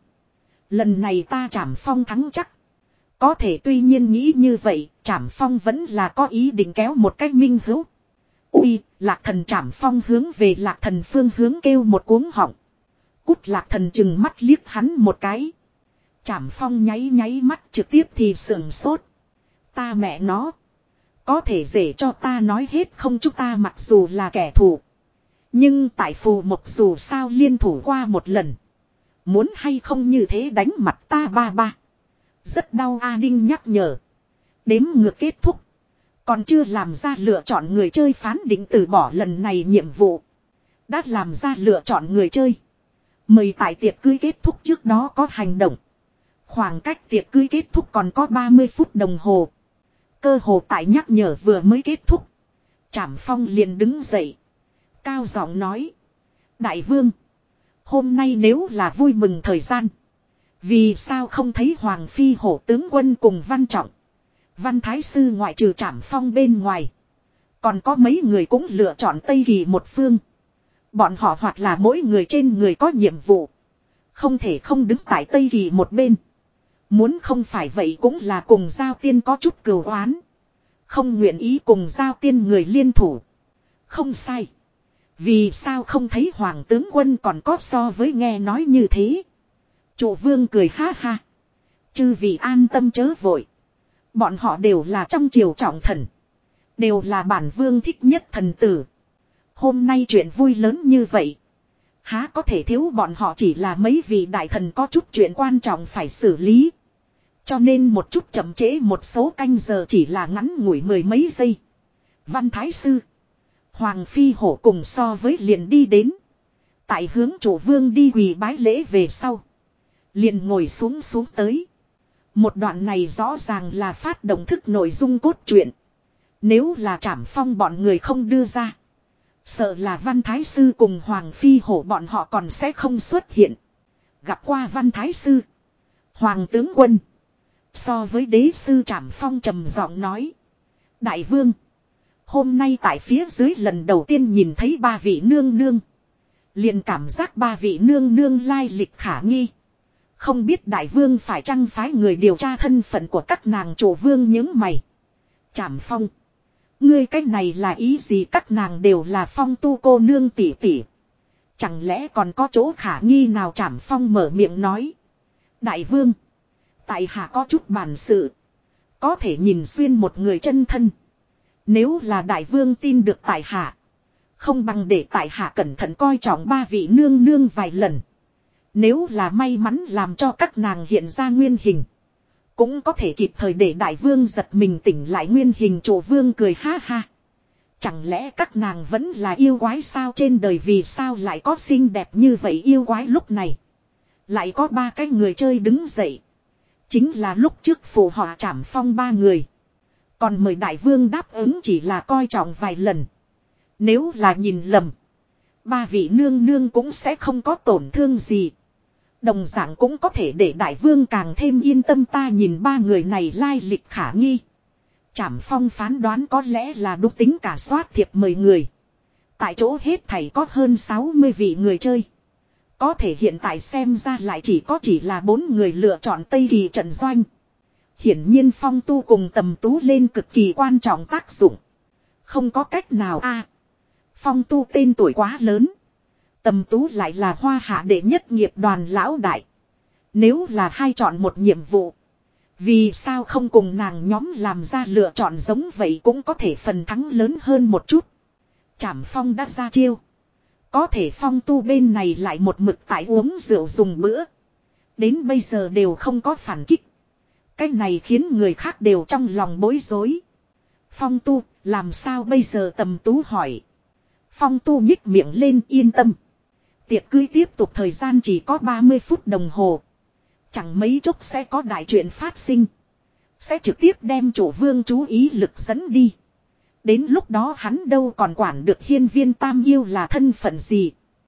Lần này ta Trảm Phong thắng chắc. Có thể tuy nhiên nghĩ như vậy, Trảm Phong vẫn là có ý định kéo một cách minh hữu. Ui, Lạc Thần! Trảm Phong hướng về Lạc Thần phương hướng kêu một cuống họng. Cút! Lạc Thần chừng mắt liếc hắn một cái. Trảm Phong nháy nháy mắt trực tiếp thì sườn sốt. Ta mẹ nó! Có thể dễ cho ta nói hết không? Chúng ta mặc dù là kẻ thù, nhưng tại Phù Mộc dù sao liên thủ qua một lần. Muốn hay không như thế đánh mặt ta ba ba. Rất đau a. Đinh nhắc nhở. Đếm ngược kết thúc. Còn chưa làm ra lựa chọn người chơi phán định từ bỏ lần này nhiệm vụ. Đã làm ra lựa chọn người chơi, mời tại tiệc cưới kết thúc trước đó có hành động. Khoảng cách tiệc cưới kết thúc còn có ba mươi phút đồng hồ. Cơ hồ tại nhắc nhở vừa mới kết thúc, Trảm Phong liền đứng dậy, cao giọng nói. Đại vương, hôm nay nếu là vui mừng thời gian, vì sao không thấy Hoàng Phi Hổ tướng quân cùng Văn Trọng, Văn Thái Sư ngoại trừ Trảm Phong bên ngoài. Còn có mấy người cũng lựa chọn Tây Kỳ một phương. Bọn họ hoặc là mỗi người trên người có nhiệm vụ, không thể không đứng tại Tây Kỳ một bên. Muốn không phải vậy cũng là cùng Giao Tiên có chút cừu oán, không nguyện ý cùng Giao Tiên người liên thủ. Không sai. Vì sao không thấy Hoàng tướng quân còn có so với nghe nói như thế. Chủ Vương cười ha ha. Chư vị an tâm chớ vội. Bọn họ đều là trong triều trọng thần, đều là bản vương thích nhất thần tử. Hôm nay chuyện vui lớn như vậy, há có thể thiếu bọn họ? Chỉ là mấy vị đại thần có chút chuyện quan trọng phải xử lý, cho nên một chút chậm trễ một số canh giờ, chỉ là ngắn ngủi mười mấy giây. Văn Thái Sư, Hoàng Phi Hổ cùng so với liền đi đến. Tại hướng Chủ Vương đi quỳ bái lễ về sau, liền ngồi xuống xuống tới. Một đoạn này rõ ràng là phát động thức nội dung cốt truyện. Nếu là Trảm Phong bọn người không đưa ra, sợ là Văn Thái Sư cùng Hoàng Phi Hổ bọn họ còn sẽ không xuất hiện. Gặp qua Văn Thái Sư, Hoàng tướng quân. So với đế sư, Trảm Phong trầm giọng nói. Đại vương, hôm nay tại phía dưới lần đầu tiên nhìn thấy ba vị nương nương, liền cảm giác ba vị nương nương lai lịch khả nghi. Không biết đại vương phải chăng phái người điều tra thân phận của các nàng? Chủ Vương nhướng mày. Trảm Phong, ngươi cách này là ý gì? Các nàng đều là Phong Tu cô nương tỷ tỷ, chẳng lẽ còn có chỗ khả nghi nào? Trảm Phong mở miệng nói. Đại vương, tại hạ có chút bản sự, có thể nhìn xuyên một người chân thân. Nếu là đại vương tin được tại hạ, không bằng để tại hạ cẩn thận coi trọng ba vị nương nương vài lần. Nếu là may mắn làm cho các nàng hiện ra nguyên hình, Cũng có thể kịp thời để đại vương giật mình tỉnh lại. Nguyên Hình Trụ Vương cười ha ha. Chẳng lẽ các nàng vẫn là yêu quái sao? Trên đời vì sao lại có xinh đẹp như vậy yêu quái? Lúc này lại có ba cái người chơi đứng dậy. Chính là lúc trước phù họa Trảm Phong ba người. Còn mời đại vương đáp ứng chỉ là coi trọng vài lần. Nếu là nhìn lầm, ba vị nương nương cũng sẽ không có tổn thương gì. Đồng dạng cũng có thể để đại vương càng thêm yên tâm. Ta nhìn ba người này lai lịch khả nghi. Trảm Phong phán đoán có lẽ là đúc tính cả soát thiệp mời người. Tại chỗ hết thảy có hơn sáu mươi vị người chơi. Có thể hiện tại xem ra lại chỉ có chỉ là bốn người lựa chọn Tây Kỳ trận doanh. Hiển nhiên Phong Tu cùng Tầm Tú lên cực kỳ quan trọng tác dụng. Không có cách nào a. Phong Tu tên tuổi quá lớn. Tầm Tú lại là hoa hạ đệ nhất nghiệp đoàn lão đại. Nếu là hai chọn một nhiệm vụ, vì sao không cùng nàng nhóm làm ra lựa chọn giống vậy cũng có thể phần thắng lớn hơn một chút. Trảm Phong đã ra chiêu. Có thể Phong Tu bên này lại một mực tại uống rượu dùng bữa. Đến bây giờ đều không có phản kích. Cái này khiến người khác đều trong lòng bối rối. Phong Tu, làm sao bây giờ? Tầm Tú hỏi. Phong Tu nhích miệng lên, yên tâm. Tiệc cưới tiếp tục thời gian chỉ có ba mươi phút đồng hồ. Chẳng mấy chốc sẽ có đại chuyện phát sinh. Sẽ trực tiếp đem chủ vương chú ý lực dẫn đi. Đến lúc đó hắn đâu còn quản được hiên viên tam yêu là thân phận gì.